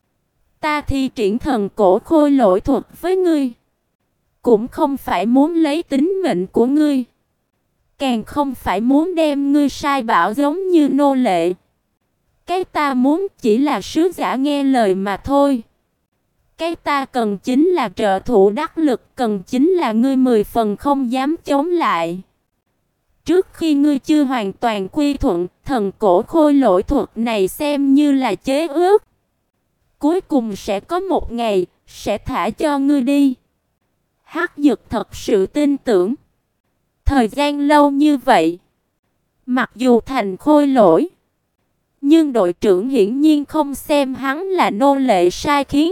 Speaker 1: Ta thi triển thần cổ khôi lỗi thuật với ngươi, cũng không phải muốn lấy tính mệnh của ngươi, càng không phải muốn đem ngươi sai bảo giống như nô lệ. Cái ta muốn chỉ là sứ giả nghe lời mà thôi. Cái ta cần chính là trợ thủ đắc lực, cần chính là ngươi mười phần không dám chống lại. Trước khi ngươi chưa hoàn toàn quy thuận, thần cổ khôi lỗi thuật này xem như là chế ước. Cuối cùng sẽ có một ngày sẽ thả cho ngươi đi. Hắc Dực thật sự tin tưởng. Thời gian lâu như vậy, mặc dù thành khôi lỗi, nhưng đội trưởng hiển nhiên không xem hắn là nô lệ sai khiến,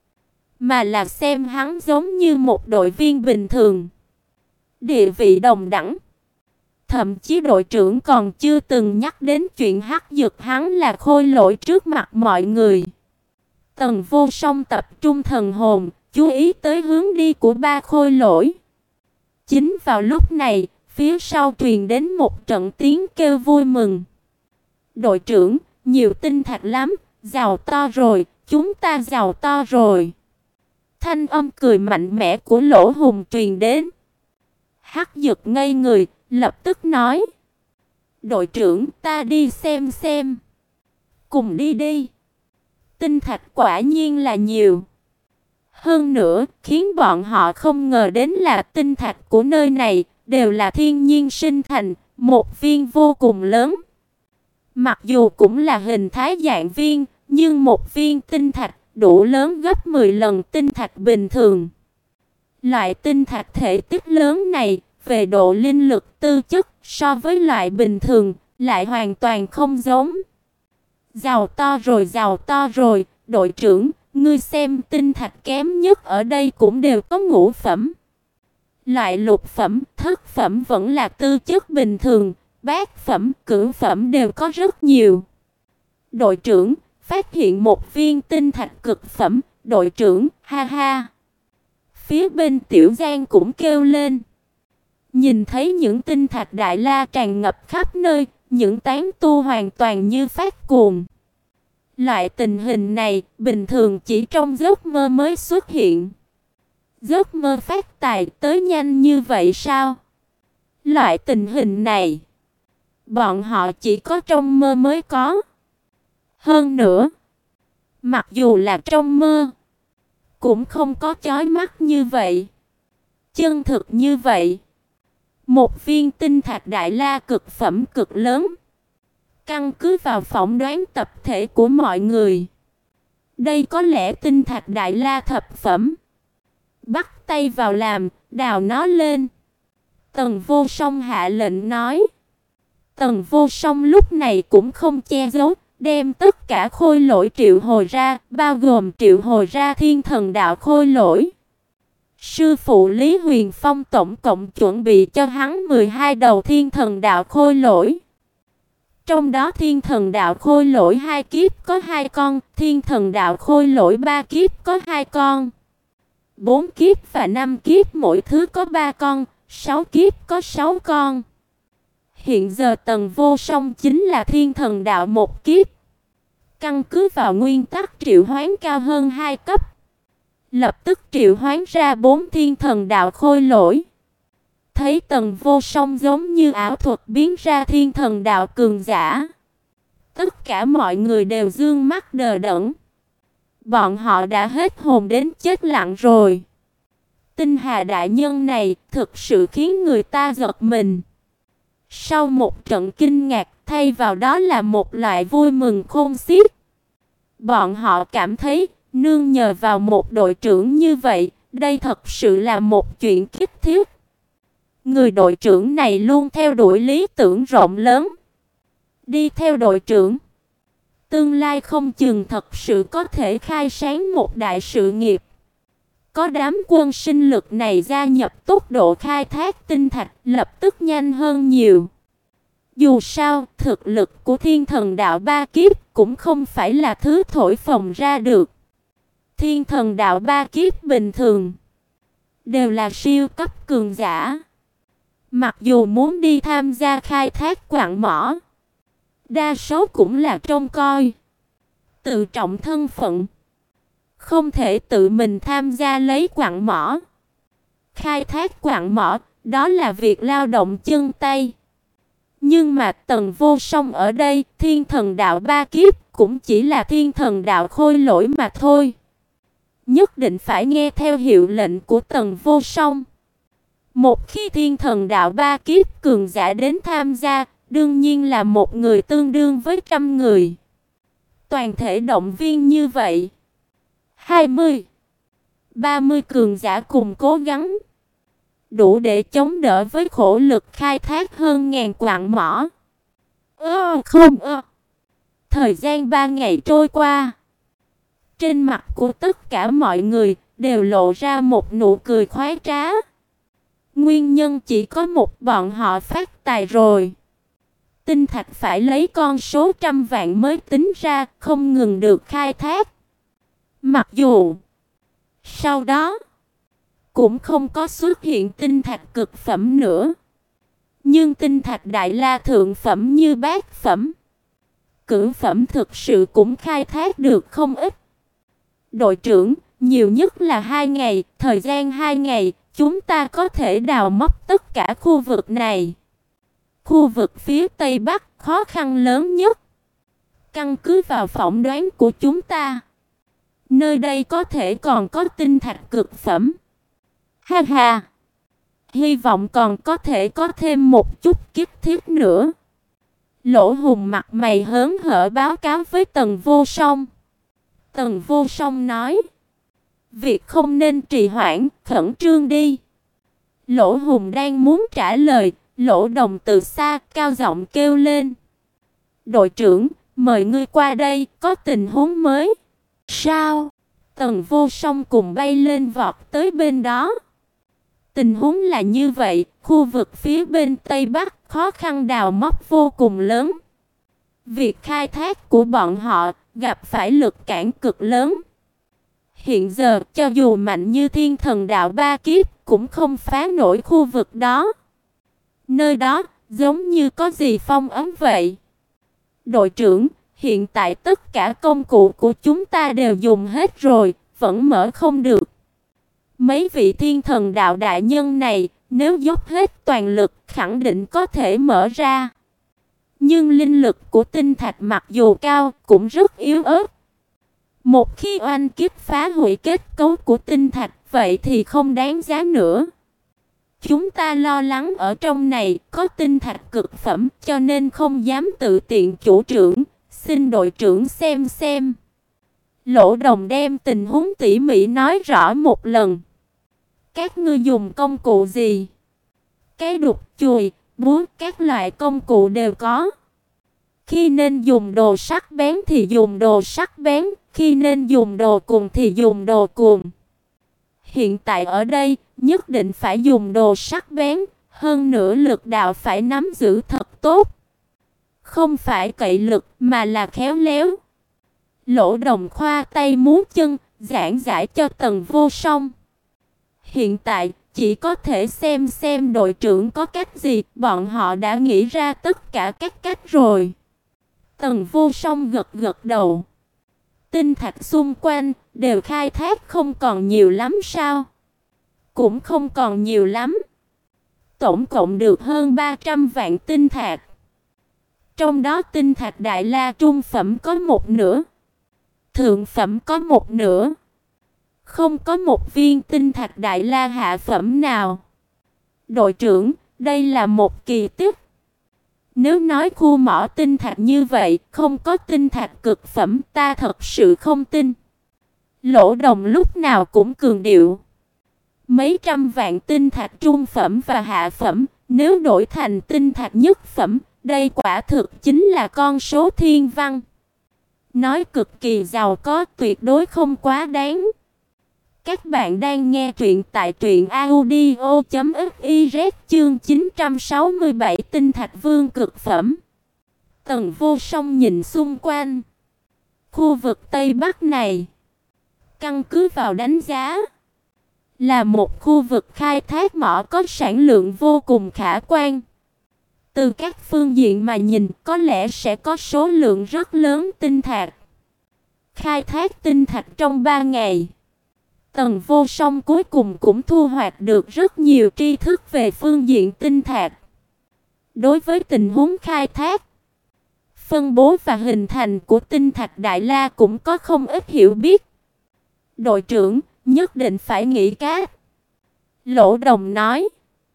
Speaker 1: mà là xem hắn giống như một đội viên bình thường, địa vị đồng đẳng. Thậm chí đội trưởng còn chưa từng nhắc đến chuyện Hắc Dực hắn là khôi lỗi trước mặt mọi người. Tần Vô Song tập trung thần hồn, chú ý tới hướng đi của ba khôi lỗi. Chính vào lúc này, phía sau truyền đến một trận tiếng kêu vui mừng. Đội trưởng, nhiều tinh thạch lắm, giàu to rồi, chúng ta giàu to rồi. Thanh âm cười mạnh mẽ của Lỗ Hùng truyền đến. Hắc Dực ngây người, lập tức nói: "Đội trưởng, ta đi xem xem." "Cùng đi đi." Tinh thạch quả nhiên là nhiều. Hơn nữa, khiến bọn họ không ngờ đến là tinh thạch của nơi này đều là thiên nhiên sinh thành, một viên vô cùng lớn. Mặc dù cũng là hình thái dạng viên, nhưng một viên tinh thạch đủ lớn gấp mười lần tinh thạch bình thường. Loại tinh thạch thể tích lớn này, về độ linh lực tư chất so với loại bình thường, lại hoàn toàn không giống. Giàu to rồi, giàu to rồi, đội trưởng, ngươi xem tinh thạch kém nhất ở đây cũng đều có ngũ phẩm. Loại lục phẩm, thất phẩm vẫn là tư chất bình thường, bát phẩm, cửu phẩm đều có rất nhiều. Đội trưởng, phát hiện một viên tinh thạch cực phẩm, đội trưởng, ha ha. Phía bên Tiểu Giang cũng kêu lên. Nhìn thấy những tinh thạch đại la tràn ngập khắp nơi, những tán tu hoàn toàn như phát cuồng. Loại tình hình này, bình thường chỉ trong giấc mơ mới xuất hiện. Giấc mơ phát tài tới nhanh như vậy sao? Loại tình hình này, bọn họ chỉ có trong mơ mới có. Hơn nữa, mặc dù là trong mơ, cũng không có chói mắt như vậy, chân thực như vậy. Một viên tinh thạch đại la cực phẩm cực lớn. Căn cứ vào phỏng đoán tập thể của mọi người, đây có lẽ tinh thạch đại la thập phẩm. Bắt tay vào làm, đào nó lên. Tần Vô Song hạ lệnh nói. Tần Vô Song lúc này cũng không che giấu, đem tất cả khôi lỗi triệu hồi ra, bao gồm triệu hồi ra thiên thần đạo khôi lỗi. Sư phụ Lý Huyền Phong tổng cộng chuẩn bị cho hắn mười hai đầu thiên thần đạo khôi lỗi. Trong đó thiên thần đạo khôi lỗi hai kiếp có hai con, thiên thần đạo khôi lỗi ba kiếp có hai con. Bốn kiếp và năm kiếp mỗi thứ có ba con, sáu kiếp có sáu con. Hiện giờ Tần Vô Song chính là thiên thần đạo một kiếp. Căn cứ vào nguyên tắc triệu hoán cao hơn hai cấp, lập tức triệu hoán ra bốn thiên thần đạo khôi lỗi. Thấy Tần Vô Song giống như ảo thuật biến ra thiên thần đạo cường giả, tất cả mọi người đều dương mắt đờ đẫn. Bọn họ đã hết hồn đến chết lặng rồi. Tinh Hà đại nhân này thực sự khiến người ta giật mình. Sau một trận kinh ngạc, thay vào đó là một loại vui mừng khôn xiết. Bọn họ cảm thấy nương nhờ vào một đội trưởng như vậy, đây thật sự là một chuyện kích thiết. Người đội trưởng này luôn theo đuổi lý tưởng rộng lớn. Đi theo đội trưởng, tương lai không chừng thật sự có thể khai sáng một đại sự nghiệp. Có đám quân sinh lực này gia nhập, tốc độ khai thác tinh thạch lập tức nhanh hơn nhiều. Dù sao, thực lực của thiên thần đạo ba kiếp cũng không phải là thứ thổi phồng ra được. Thiên thần đạo ba kiếp bình thường đều là siêu cấp cường giả. Mặc dù muốn đi tham gia khai thác quặng mỏ, đa số cũng là trông coi, tự trọng thân phận, không thể tự mình tham gia lấy quặng mỏ. Khai thác quặng mỏ, đó là việc lao động chân tay. Nhưng mà Tần Vô Song ở đây, thiên thần đạo ba kiếp, cũng chỉ là thiên thần đạo khôi lỗi mà thôi. Nhất định phải nghe theo hiệu lệnh của Tần Vô Song. Một khi thiên thần đạo ba kiếp cường giả đến tham gia, đương nhiên là một người tương đương với trăm người. Toàn thể động viên như vậy, hai mươi, ba mươi cường giả cùng cố gắng, đủ để chống đỡ với khổ lực khai thác hơn ngàn quặng mỏ. Ơ không ơ. Thời gian ba ngày trôi qua, trên mặt của tất cả mọi người đều lộ ra một nụ cười khoái trá. Nguyên nhân chỉ có một, bọn họ phát tài rồi. Tinh thạch phải lấy con số trăm vạn mới tính ra, không ngừng được khai thác. Mặc dù sau đó cũng không có xuất hiện tinh thạch cực phẩm nữa, nhưng tinh thạch đại la thượng phẩm như bát phẩm, cửu phẩm thực sự cũng khai thác được không ít. Đội trưởng, nhiều nhất là hai ngày, thời gian hai ngày, chúng ta có thể đào móc tất cả khu vực này. Khu vực phía Tây Bắc khó khăn lớn nhất. Căn cứ vào phỏng đoán của chúng ta, nơi đây có thể còn có tinh thạch cực phẩm. Ha ha! Hy vọng còn có thể có thêm một chút kiếp thiết nữa. Lỗ Hùng mặt mày hớn hở báo cáo với Tần Vô Song. Tần Vô Song nói: Việc không nên trì hoãn, khẩn trương đi. Lỗ Hùng đang muốn trả lời, Lỗ Đồng từ xa cao giọng kêu lên. Đội trưởng, mời ngươi qua đây, có tình huống mới. Sao? Tần Vô Song cùng bay lên vọt tới bên đó. Tình huống là như vậy, khu vực phía bên Tây Bắc khó khăn đào móc vô cùng lớn. Việc khai thác của bọn họ gặp phải lực cản cực lớn. Hiện giờ, cho dù mạnh như Thiên Thần Đạo Ba Kiếp cũng không phá nổi khu vực đó. Nơi đó giống như có gì phong ấn vậy. Đội trưởng, hiện tại tất cả công cụ của chúng ta đều dùng hết rồi, vẫn mở không được. Mấy vị Thiên Thần Đạo đại nhân này, nếu dốc hết toàn lực, khẳng định có thể mở ra. Nhưng linh lực của tinh thạch mặc dù cao, cũng rất yếu ớt. Một khi oanh kích phá hủy kết cấu của tinh thạch, vậy thì không đáng giá nữa. Chúng ta lo lắng ở trong này có tinh thạch cực phẩm, cho nên không dám tự tiện chủ trưởng, xin đội trưởng xem xem. Lỗ Đồng đem tình huống tỉ mỉ nói rõ một lần. Các ngươi dùng công cụ gì? Cái đục, chùy, búa, các loại công cụ đều có. Khi nên dùng đồ sắc bén thì dùng đồ sắc bén, khi nên dùng đồ cuồng thì dùng đồ cuồng. Hiện tại ở đây, nhất định phải dùng đồ sắc bén, hơn nữa lực đạo phải nắm giữ thật tốt. Không phải cậy lực mà là khéo léo. Lỗ Đồng khoa tay múa chân, giảng giải cho Tần Vô Song. Hiện tại, chỉ có thể xem xem đội trưởng có cách gì, bọn họ đã nghĩ ra tất cả các cách rồi. Tần Vô Song gật gật đầu. Tinh thạch xung quanh đều khai thác không còn nhiều lắm sao? Cũng không còn nhiều lắm. Tổng cộng được hơn ba trăm vạn tinh thạch. Trong đó tinh thạch Đại La trung phẩm có một nửa, thượng phẩm có một nửa. Không có một viên tinh thạch Đại La hạ phẩm nào. Đội trưởng, đây là một kỳ tích. Nếu nói khu mỏ tinh thạch như vậy, không có tinh thạch cực phẩm, ta thật sự không tin. Lỗ Đồng lúc nào cũng cường điệu. Mấy trăm vạn tinh thạch trung phẩm và hạ phẩm, nếu đổi thành tinh thạch nhất phẩm, đây quả thực chính là con số thiên văn. Nói cực kỳ giàu có, tuyệt đối không quá đáng. Các bạn đang nghe truyện tại truyện audio chấm fiz chương chín trăm sáu mươi bảy tinh thạch vương cực phẩm. Tần Vô Song nhìn xung quanh. Khu vực Tây Bắc này, căn cứ vào đánh giá, là một khu vực khai thác mỏ có sản lượng vô cùng khả quan. Từ các phương diện mà nhìn, có lẽ sẽ có số lượng rất lớn tinh thạch. Khai thác tinh thạch trong ba ngày, Tần Vô Song cuối cùng cũng thu hoạch được rất nhiều tri thức về phương diện tinh thạch. Đối với tình huống khai thác, phân bố và hình thành của tinh thạch Đại La cũng có không ít hiểu biết. Đội trưởng, nhất định phải nghĩ cách. Lỗ Đồng nói.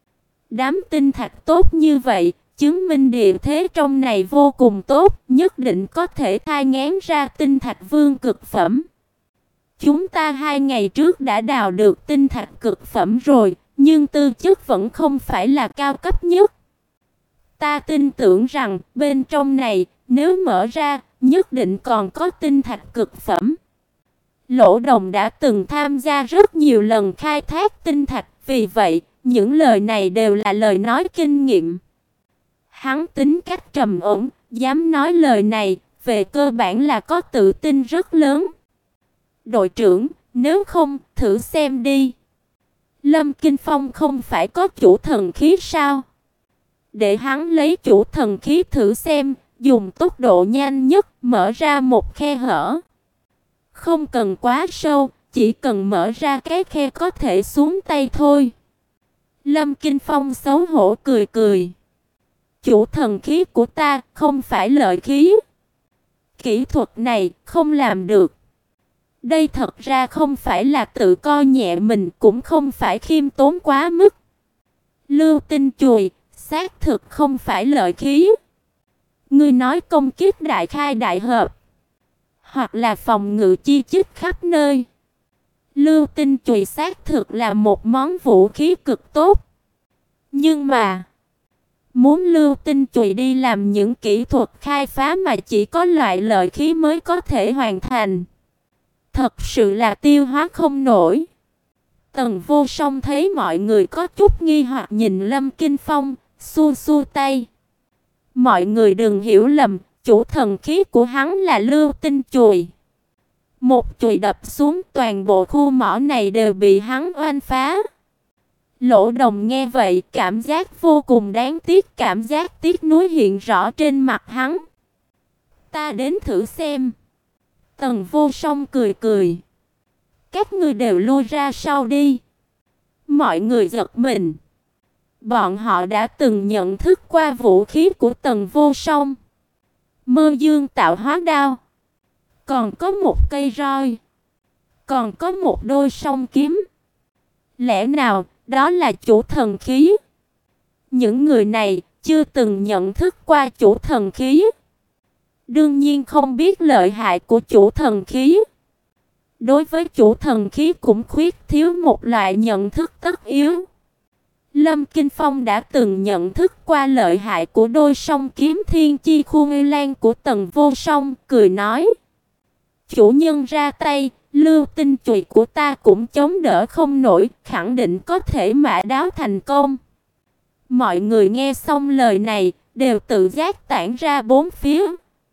Speaker 1: Đám tinh thạch tốt như vậy, chứng minh địa thế trong này vô cùng tốt, nhất định có thể thai nghén ra tinh thạch vương cực phẩm. Chúng ta hai ngày trước đã đào được tinh thạch cực phẩm rồi, nhưng tư chất vẫn không phải là cao cấp nhất. Ta tin tưởng rằng bên trong này, nếu mở ra, nhất định còn có tinh thạch cực phẩm. Lỗ Đồng đã từng tham gia rất nhiều lần khai thác tinh thạch, vì vậy, những lời này đều là lời nói kinh nghiệm. Hắn tính cách trầm ổn, dám nói lời này, về cơ bản là có tự tin rất lớn. Đội trưởng, nếu không, thử xem đi. Lâm Kinh Phong không phải có chủ thần khí sao? Để hắn lấy chủ thần khí thử xem, dùng tốc độ nhanh nhất mở ra một khe hở. Không cần quá sâu, chỉ cần mở ra cái khe có thể xuống tay thôi. Lâm Kinh Phong xấu hổ cười cười. Chủ thần khí của ta không phải lợi khí. Kỹ thuật này không làm được. Đây thật ra không phải là tự coi nhẹ mình, cũng không phải khiêm tốn quá mức. Lưu tinh chùy, xác thực không phải lợi khí. Ngươi nói công kích đại khai đại hợp, hoặc là phòng ngự chi chít khắp nơi. Lưu tinh chùy xác thực là một món vũ khí cực tốt. Nhưng mà, muốn lưu tinh chùy đi làm những kỹ thuật khai phá mà chỉ có loại lợi khí mới có thể hoàn thành, thật sự là tiêu hóa không nổi. Tần Vô Song thấy mọi người có chút nghi hoặc nhìn Lâm Kinh Phong, xua xua tay. Mọi người đừng hiểu lầm, chủ thần khí của hắn là lưu tinh chùy. Một chùy đập xuống, toàn bộ khu mỏ này đều bị hắn oanh phá. Lỗ Đồng nghe vậy, cảm giác vô cùng đáng tiếc, cảm giác tiếc nuối hiện rõ trên mặt hắn. Ta đến thử xem. Tần Vô Song cười cười. Các ngươi đều lui ra sau đi. Mọi người giật mình. Bọn họ đã từng nhận thức qua vũ khí của Tần Vô Song. Mơ dương tạo hóa đao. Còn có một cây roi. Còn có một đôi song kiếm. Lẽ nào đó là chủ thần khí? Những người này chưa từng nhận thức qua chủ thần khí, đương nhiên không biết lợi hại của chủ thần khí. Đối với chủ thần khí cũng khuyết thiếu một loại nhận thức tất yếu. Lâm Kinh Phong đã từng nhận thức qua lợi hại của đôi song kiếm thiên chi khu ngư lan của Tần Vô Song, cười nói: chủ nhân ra tay, lưu tinh chùy của ta cũng chống đỡ không nổi, khẳng định có thể mã đáo thành công. Mọi người nghe xong lời này, đều tự giác tản ra bốn phía.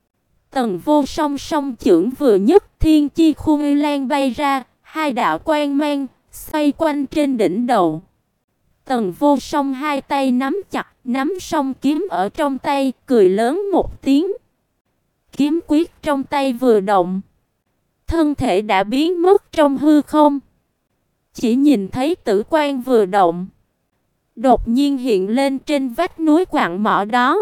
Speaker 1: Tần Vô Song song chưởng vừa nhấc, thiên chi khu ngư lan bay ra, hai đạo quang mang xoay quanh trên đỉnh đầu. Tần Vô Song hai tay nắm chặt, nắm song kiếm ở trong tay, cười lớn một tiếng. Kiếm quyết trong tay vừa động, thân thể đã biến mất trong hư không. Chỉ nhìn thấy tử quang vừa động, đột nhiên hiện lên trên vách núi quặng mỏ đó.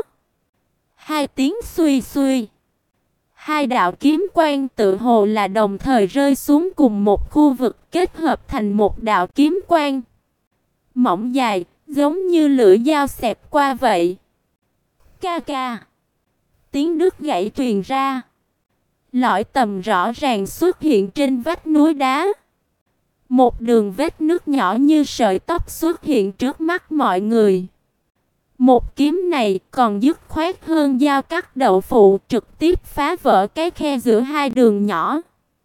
Speaker 1: Hai tiếng suy suy, hai đạo kiếm quang tự hồ là đồng thời rơi xuống cùng một khu vực, kết hợp thành một đạo kiếm quang mỏng dài, giống như lưỡi dao xẹt qua vậy. Ca ca, tiếng đứt gãy truyền ra. Lõi tầm rõ ràng xuất hiện trên vách núi đá. Một đường vết nứt nhỏ như sợi tóc xuất hiện trước mắt mọi người. Một kiếm này còn dứt khoát hơn dao cắt đậu phụ, trực tiếp phá vỡ cái khe giữa hai đường nhỏ.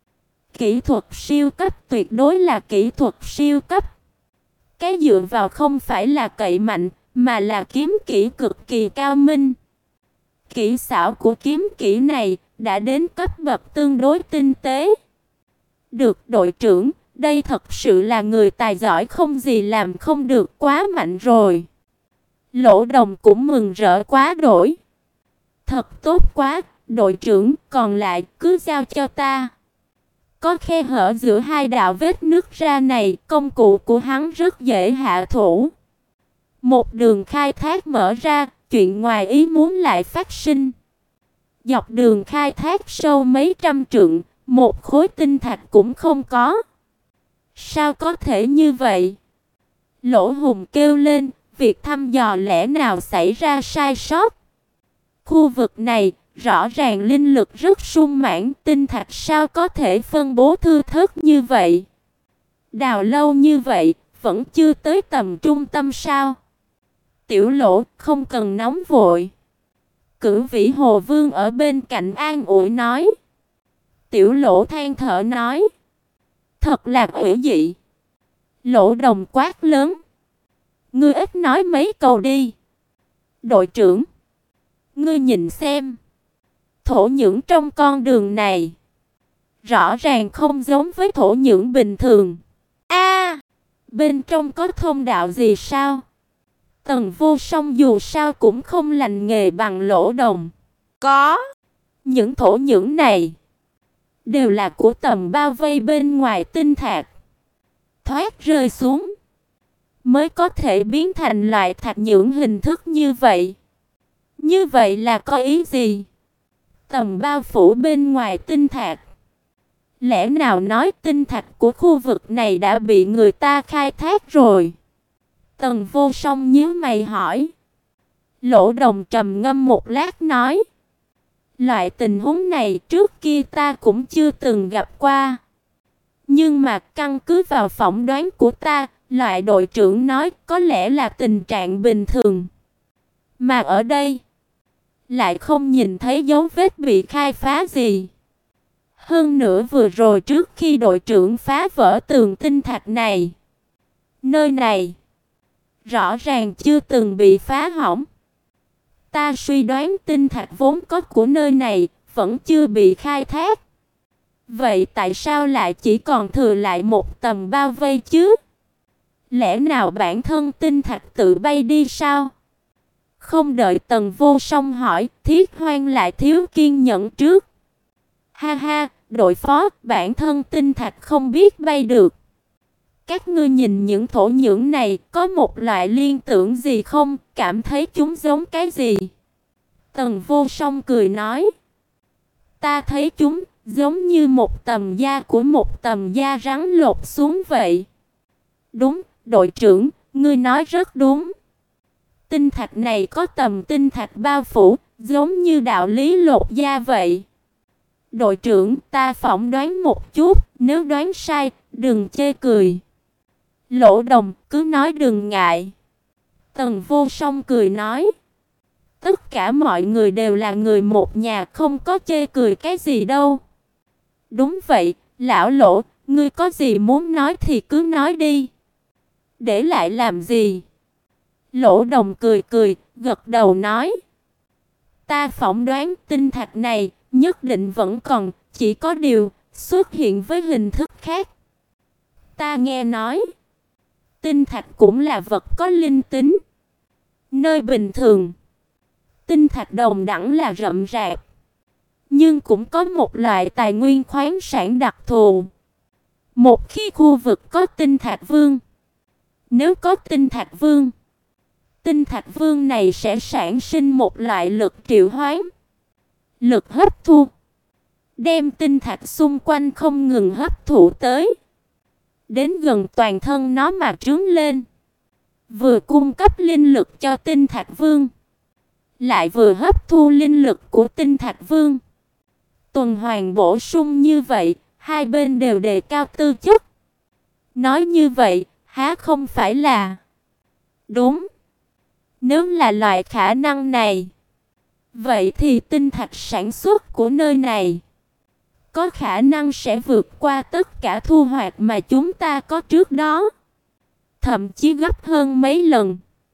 Speaker 1: Kỹ thuật siêu cấp, tuyệt đối là kỹ thuật siêu cấp. Cái dựa vào không phải là cậy mạnh, mà là kiếm kỹ cực kỳ cao minh. Kỹ xảo của kiếm kỹ này đã đến cấp bậc tương đối tinh tế. Được đội trưởng, đây thật sự là người tài giỏi, không gì làm không được, quá mạnh rồi. Lỗ Đồng cũng mừng rỡ quá đỗi. Thật tốt quá, đội trưởng, còn lại cứ giao cho ta. Có khe hở giữa hai đạo vết nứt ra này, công cụ của hắn rất dễ hạ thủ. Một đường khai thác mở ra, chuyện ngoài ý muốn lại phát sinh. Dọc đường khai thác sâu mấy trăm trượng, một khối tinh thạch cũng không có. Sao có thể như vậy? Lỗ Hùng kêu lên, việc thăm dò lẽ nào xảy ra sai sót? Khu vực này rõ ràng linh lực rất sung mãn, tinh thạch sao có thể phân bố thưa thớt như vậy? Đào lâu như vậy, vẫn chưa tới tầm trung tâm sao? Tiểu Lỗ, không cần nóng vội. Cửu Vĩ Hồ Vương ở bên cạnh an ủi nói. Tiểu Lỗ than thở nói. Thật là quỷ dị. Lỗ Đồng quát lớn. Ngươi ít nói mấy câu đi. Đội trưởng, ngươi nhìn xem. Thổ nhưỡng trong con đường này rõ ràng không giống với thổ nhưỡng bình thường. A, bên trong có thông đạo gì sao? Tần Vô Song dù sao cũng không lành nghề bằng Lỗ Đồng. Có. Những thổ nhưỡng này đều là của tầm bao vây bên ngoài tinh thạch. Thoát rơi xuống mới có thể biến thành loại thạch nhưỡng hình thức như vậy. Như vậy là có ý gì? Tầm bao phủ bên ngoài tinh thạch. Lẽ nào nói tinh thạch của khu vực này đã bị người ta khai thác rồi? Tần Vô Song nhíu mày hỏi. Lỗ Đồng trầm ngâm một lát nói. Loại tình huống này trước kia ta cũng chưa từng gặp qua. Nhưng mà căn cứ vào phỏng đoán của ta, loại đội trưởng nói có lẽ là tình trạng bình thường. Mà ở đây, lại không nhìn thấy dấu vết bị khai phá gì. Hơn nữa vừa rồi trước khi đội trưởng phá vỡ tường tinh thạch này, nơi này rõ ràng chưa từng bị phá hỏng. Ta suy đoán tinh thạch vốn có của nơi này vẫn chưa bị khai thác. Vậy tại sao lại chỉ còn thừa lại một tầm bao vây chứ? Lẽ nào bản thân tinh thạch tự bay đi sao? Không đợi Tần Vô Song hỏi, Thiết Hoang lại thiếu kiên nhẫn trước. Ha ha, đội phó, bản thân tinh thạch không biết bay được. Các ngươi nhìn những thổ nhưỡng này, có một loại liên tưởng gì không? Cảm thấy chúng giống cái gì? Tần Vô Song cười nói. Ta thấy chúng giống như một tầm da của một tầm da rắn lột xuống vậy. Đúng, đội trưởng, ngươi nói rất đúng. Tinh thạch này có tầm tinh thạch bao phủ, giống như đạo lý lột da vậy. Đội trưởng, ta phỏng đoán một chút, nếu đoán sai, đừng chê cười. Lỗ Đồng, cứ nói đừng ngại. Tần Vô Song cười nói. Tất cả mọi người đều là người một nhà, không có chê cười cái gì đâu. Đúng vậy, lão Lỗ, ngươi có gì muốn nói thì cứ nói đi. Để lại làm gì? Lỗ Đồng cười cười, gật đầu nói. Ta phỏng đoán tinh thạch này nhất định vẫn còn, chỉ có điều xuất hiện với hình thức khác. Ta nghe nói, tinh thạch cũng là vật có linh tính. Nơi bình thường, tinh thạch đồng đẳng là rậm rạp, nhưng cũng có một loại tài nguyên khoáng sản đặc thù. Một khi khu vực có tinh thạch vương, nếu có tinh thạch vương, tinh thạch vương này sẽ sản sinh một loại lực triệu hoán, lực hấp thu, đem tinh thạch xung quanh không ngừng hấp thụ tới, đến gần toàn thân nó mà trướng lên, vừa cung cấp linh lực cho tinh thạch vương, lại vừa hấp thu linh lực của tinh thạch vương. Tuần hoàn bổ sung như vậy, hai bên đều đề cao tư chất. Nói như vậy, há không phải là đúng? Nếu là loại khả năng này, vậy thì tinh thạch sản xuất của nơi này có khả năng sẽ vượt qua tất cả thu hoạch mà chúng ta có trước đó, thậm chí gấp hơn mấy lần.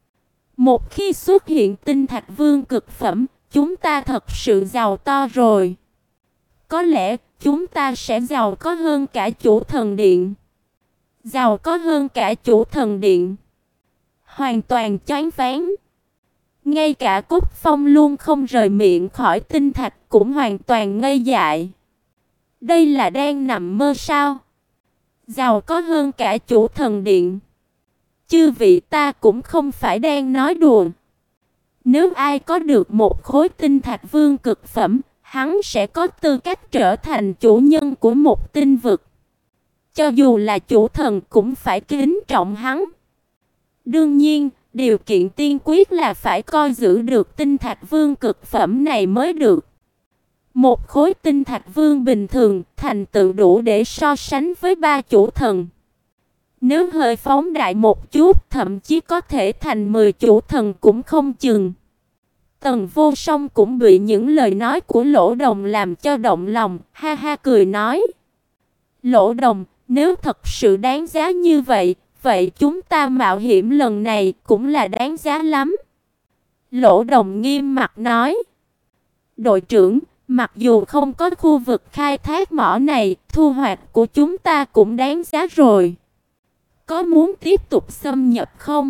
Speaker 1: Một khi xuất hiện tinh thạch vương cực phẩm, chúng ta thật sự giàu to rồi. Có lẽ chúng ta sẽ giàu có hơn cả chủ thần điện. Giàu có hơn cả chủ thần điện. Hoàn toàn choáng váng. Ngay cả Cốt Phong luôn không rời miệng khỏi tinh thạch cũng hoàn toàn ngây dại. Đây là đang nằm mơ sao? Giàu có hơn cả chủ thần điện. Chư vị, ta cũng không phải đang nói đùa. Nếu ai có được một khối tinh thạch vương cực phẩm, hắn sẽ có tư cách trở thành chủ nhân của một tinh vực. Cho dù là chủ thần cũng phải kính trọng hắn. Đương nhiên, điều kiện tiên quyết là phải coi giữ được tinh thạch vương cực phẩm này mới được. Một khối tinh thạch vương bình thường thành tựu đủ để so sánh với ba chủ thần. Nếu hơi phóng đại một chút, thậm chí có thể thành mười chủ thần cũng không chừng. Tần Vô Song cũng bị những lời nói của Lỗ Đồng làm cho động lòng, ha ha cười nói. Lỗ Đồng, nếu thật sự đáng giá như vậy, vậy chúng ta mạo hiểm lần này cũng là đáng giá lắm. Lỗ Đồng nghiêm mặt nói. Đội trưởng, mặc dù không có khu vực khai thác mỏ này, thu hoạch của chúng ta cũng đáng giá rồi. Có muốn tiếp tục xâm nhập không?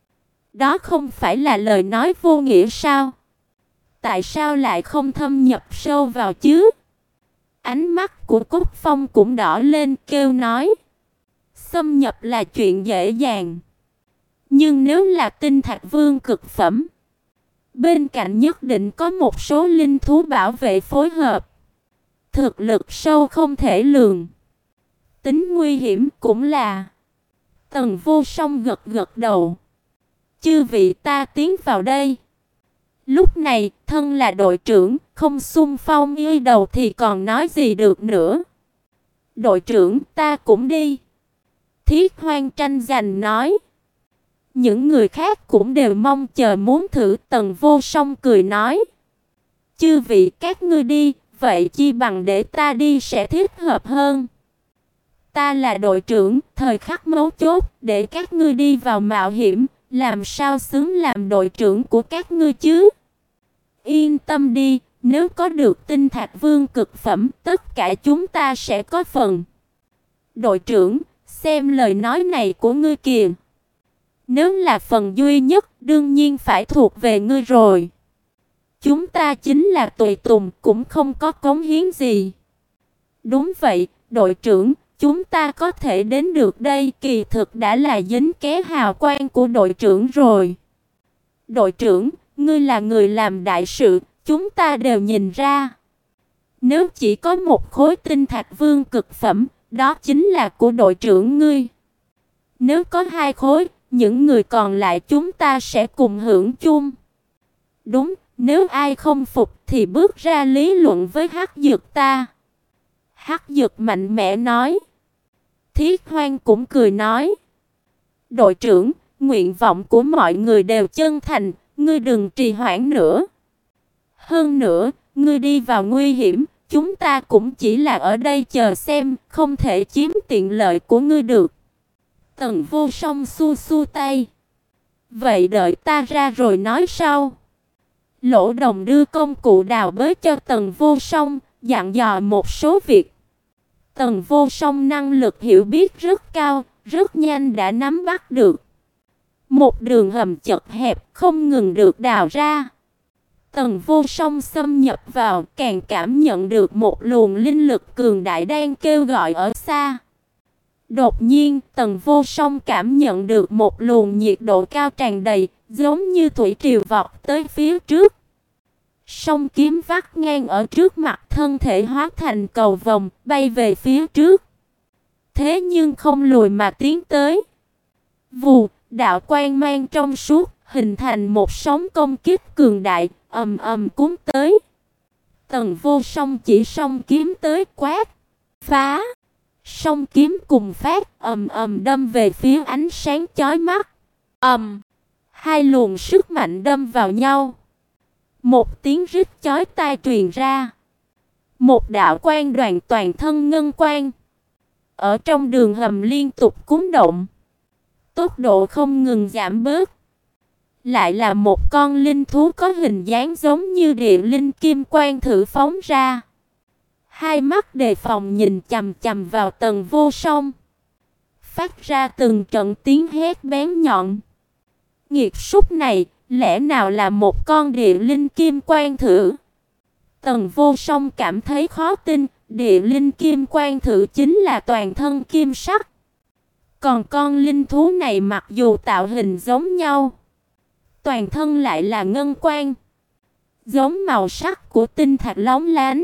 Speaker 1: Đó không phải là lời nói vô nghĩa sao? Tại sao lại không thâm nhập sâu vào chứ? Ánh mắt của Cốt Phong cũng đỏ lên, kêu nói. Xâm nhập là chuyện dễ dàng. Nhưng nếu là tinh thạch vương cực phẩm, bên cạnh nhất định có một số linh thú bảo vệ phối hợp. Thực lực sâu không thể lường. Tính nguy hiểm cũng là. Tần Vô Song gật gật đầu. Chư vị, ta tiến vào đây. Lúc này, thân là đội trưởng, không xung phong y đầu thì còn nói gì được nữa. Đội trưởng, ta cũng đi. Thiết Hoang tranh giành nói. Những người khác cũng đều mong chờ muốn thử. Tần Vô Song cười nói. Chư vị các ngươi đi, vậy chi bằng để ta đi sẽ thích hợp hơn. Ta là đội trưởng, thời khắc mấu chốt, để các ngươi đi vào mạo hiểm, làm sao xứng làm đội trưởng của các ngươi chứ? Yên tâm đi, nếu có được tinh thạch vương cực phẩm, tất cả chúng ta sẽ có phần. Đội trưởng, xem lời nói này của ngươi kìa. Nếu là phần duy nhất, đương nhiên phải thuộc về ngươi rồi. Chúng ta chính là tùy tùng, cũng không có cống hiến gì. Đúng vậy, đội trưởng, chúng ta có thể đến được đây kỳ thực đã là dính ké hào quang của đội trưởng rồi. Đội trưởng, ngươi là người làm đại sự, chúng ta đều nhìn ra. Nếu chỉ có một khối tinh thạch vương cực phẩm, đó chính là của đội trưởng ngươi. Nếu có hai khối, những người còn lại chúng ta sẽ cùng hưởng chung. Đúng, nếu ai không phục thì bước ra lý luận với Hắc Dược ta. Hắc Dược mạnh mẽ nói. Thiết Hoang cũng cười nói. Đội trưởng, nguyện vọng của mọi người đều chân thành, ngươi đừng trì hoãn nữa. Hơn nữa, ngươi đi vào nguy hiểm, chúng ta cũng chỉ là ở đây chờ xem, không thể chiếm tiện lợi của ngươi được. Tần Vô Song xua xua tay. Vậy đợi ta ra rồi nói sau. Lỗ Đồng đưa công cụ đào bới cho Tần Vô Song, dặn dò một số việc. Tần Vô Song năng lực hiểu biết rất cao, rất nhanh đã nắm bắt được. Một đường hầm chật hẹp không ngừng được đào ra. Tần Vô Song xâm nhập vào, càng cảm nhận được một luồng linh lực cường đại đang kêu gọi ở xa. Đột nhiên, Tần Vô Song cảm nhận được một luồng nhiệt độ cao tràn đầy, giống như thủy triều vọt tới phía trước. Song kiếm vắt ngang ở trước mặt, thân thể hóa thành cầu vồng, bay về phía trước. Thế nhưng không lùi mà tiến tới. Vù, đạo quang mang trong suốt, hình thành một sóng công kích cường đại, ầm ầm cuốn tới. Tần Vô Song chỉ song kiếm tới quát, phá. Song kiếm cùng phát, ầm ầm đâm về phía ánh sáng chói mắt. Ầm, hai luồng sức mạnh đâm vào nhau. Một tiếng rít chói tai truyền ra. Một đạo quang đoàn toàn thân ngân quang ở trong đường hầm liên tục cuốn động, tốc độ không ngừng giảm bớt. Lại là một con linh thú có hình dáng giống như địa linh kim quang thử phóng ra. Hai mắt đề phòng nhìn chằm chằm vào Tần Vô Song, phát ra từng trận tiếng hét bén nhọn. Nghiệt súc này, lẽ nào là một con địa linh kim quang thử? Tần Vô Song cảm thấy khó tin, địa linh kim quang thử chính là toàn thân kim sắc. Còn con linh thú này mặc dù tạo hình giống nhau, toàn thân lại là ngân quang, giống màu sắc của tinh thạch lóng lánh.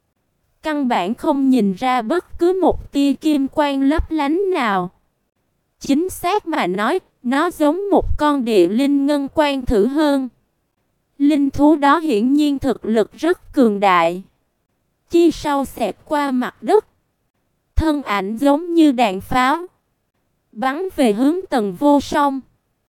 Speaker 1: Căn bản không nhìn ra bất cứ một tia kim quang lấp lánh nào. Chính xác mà nói, nó giống một con địa linh ngân quang thử hơn. Linh thú đó hiển nhiên thực lực rất cường đại. Chi sau xẹt qua mặt đất, thân ảnh giống như đạn pháo, bắn về hướng Tần Vô Song.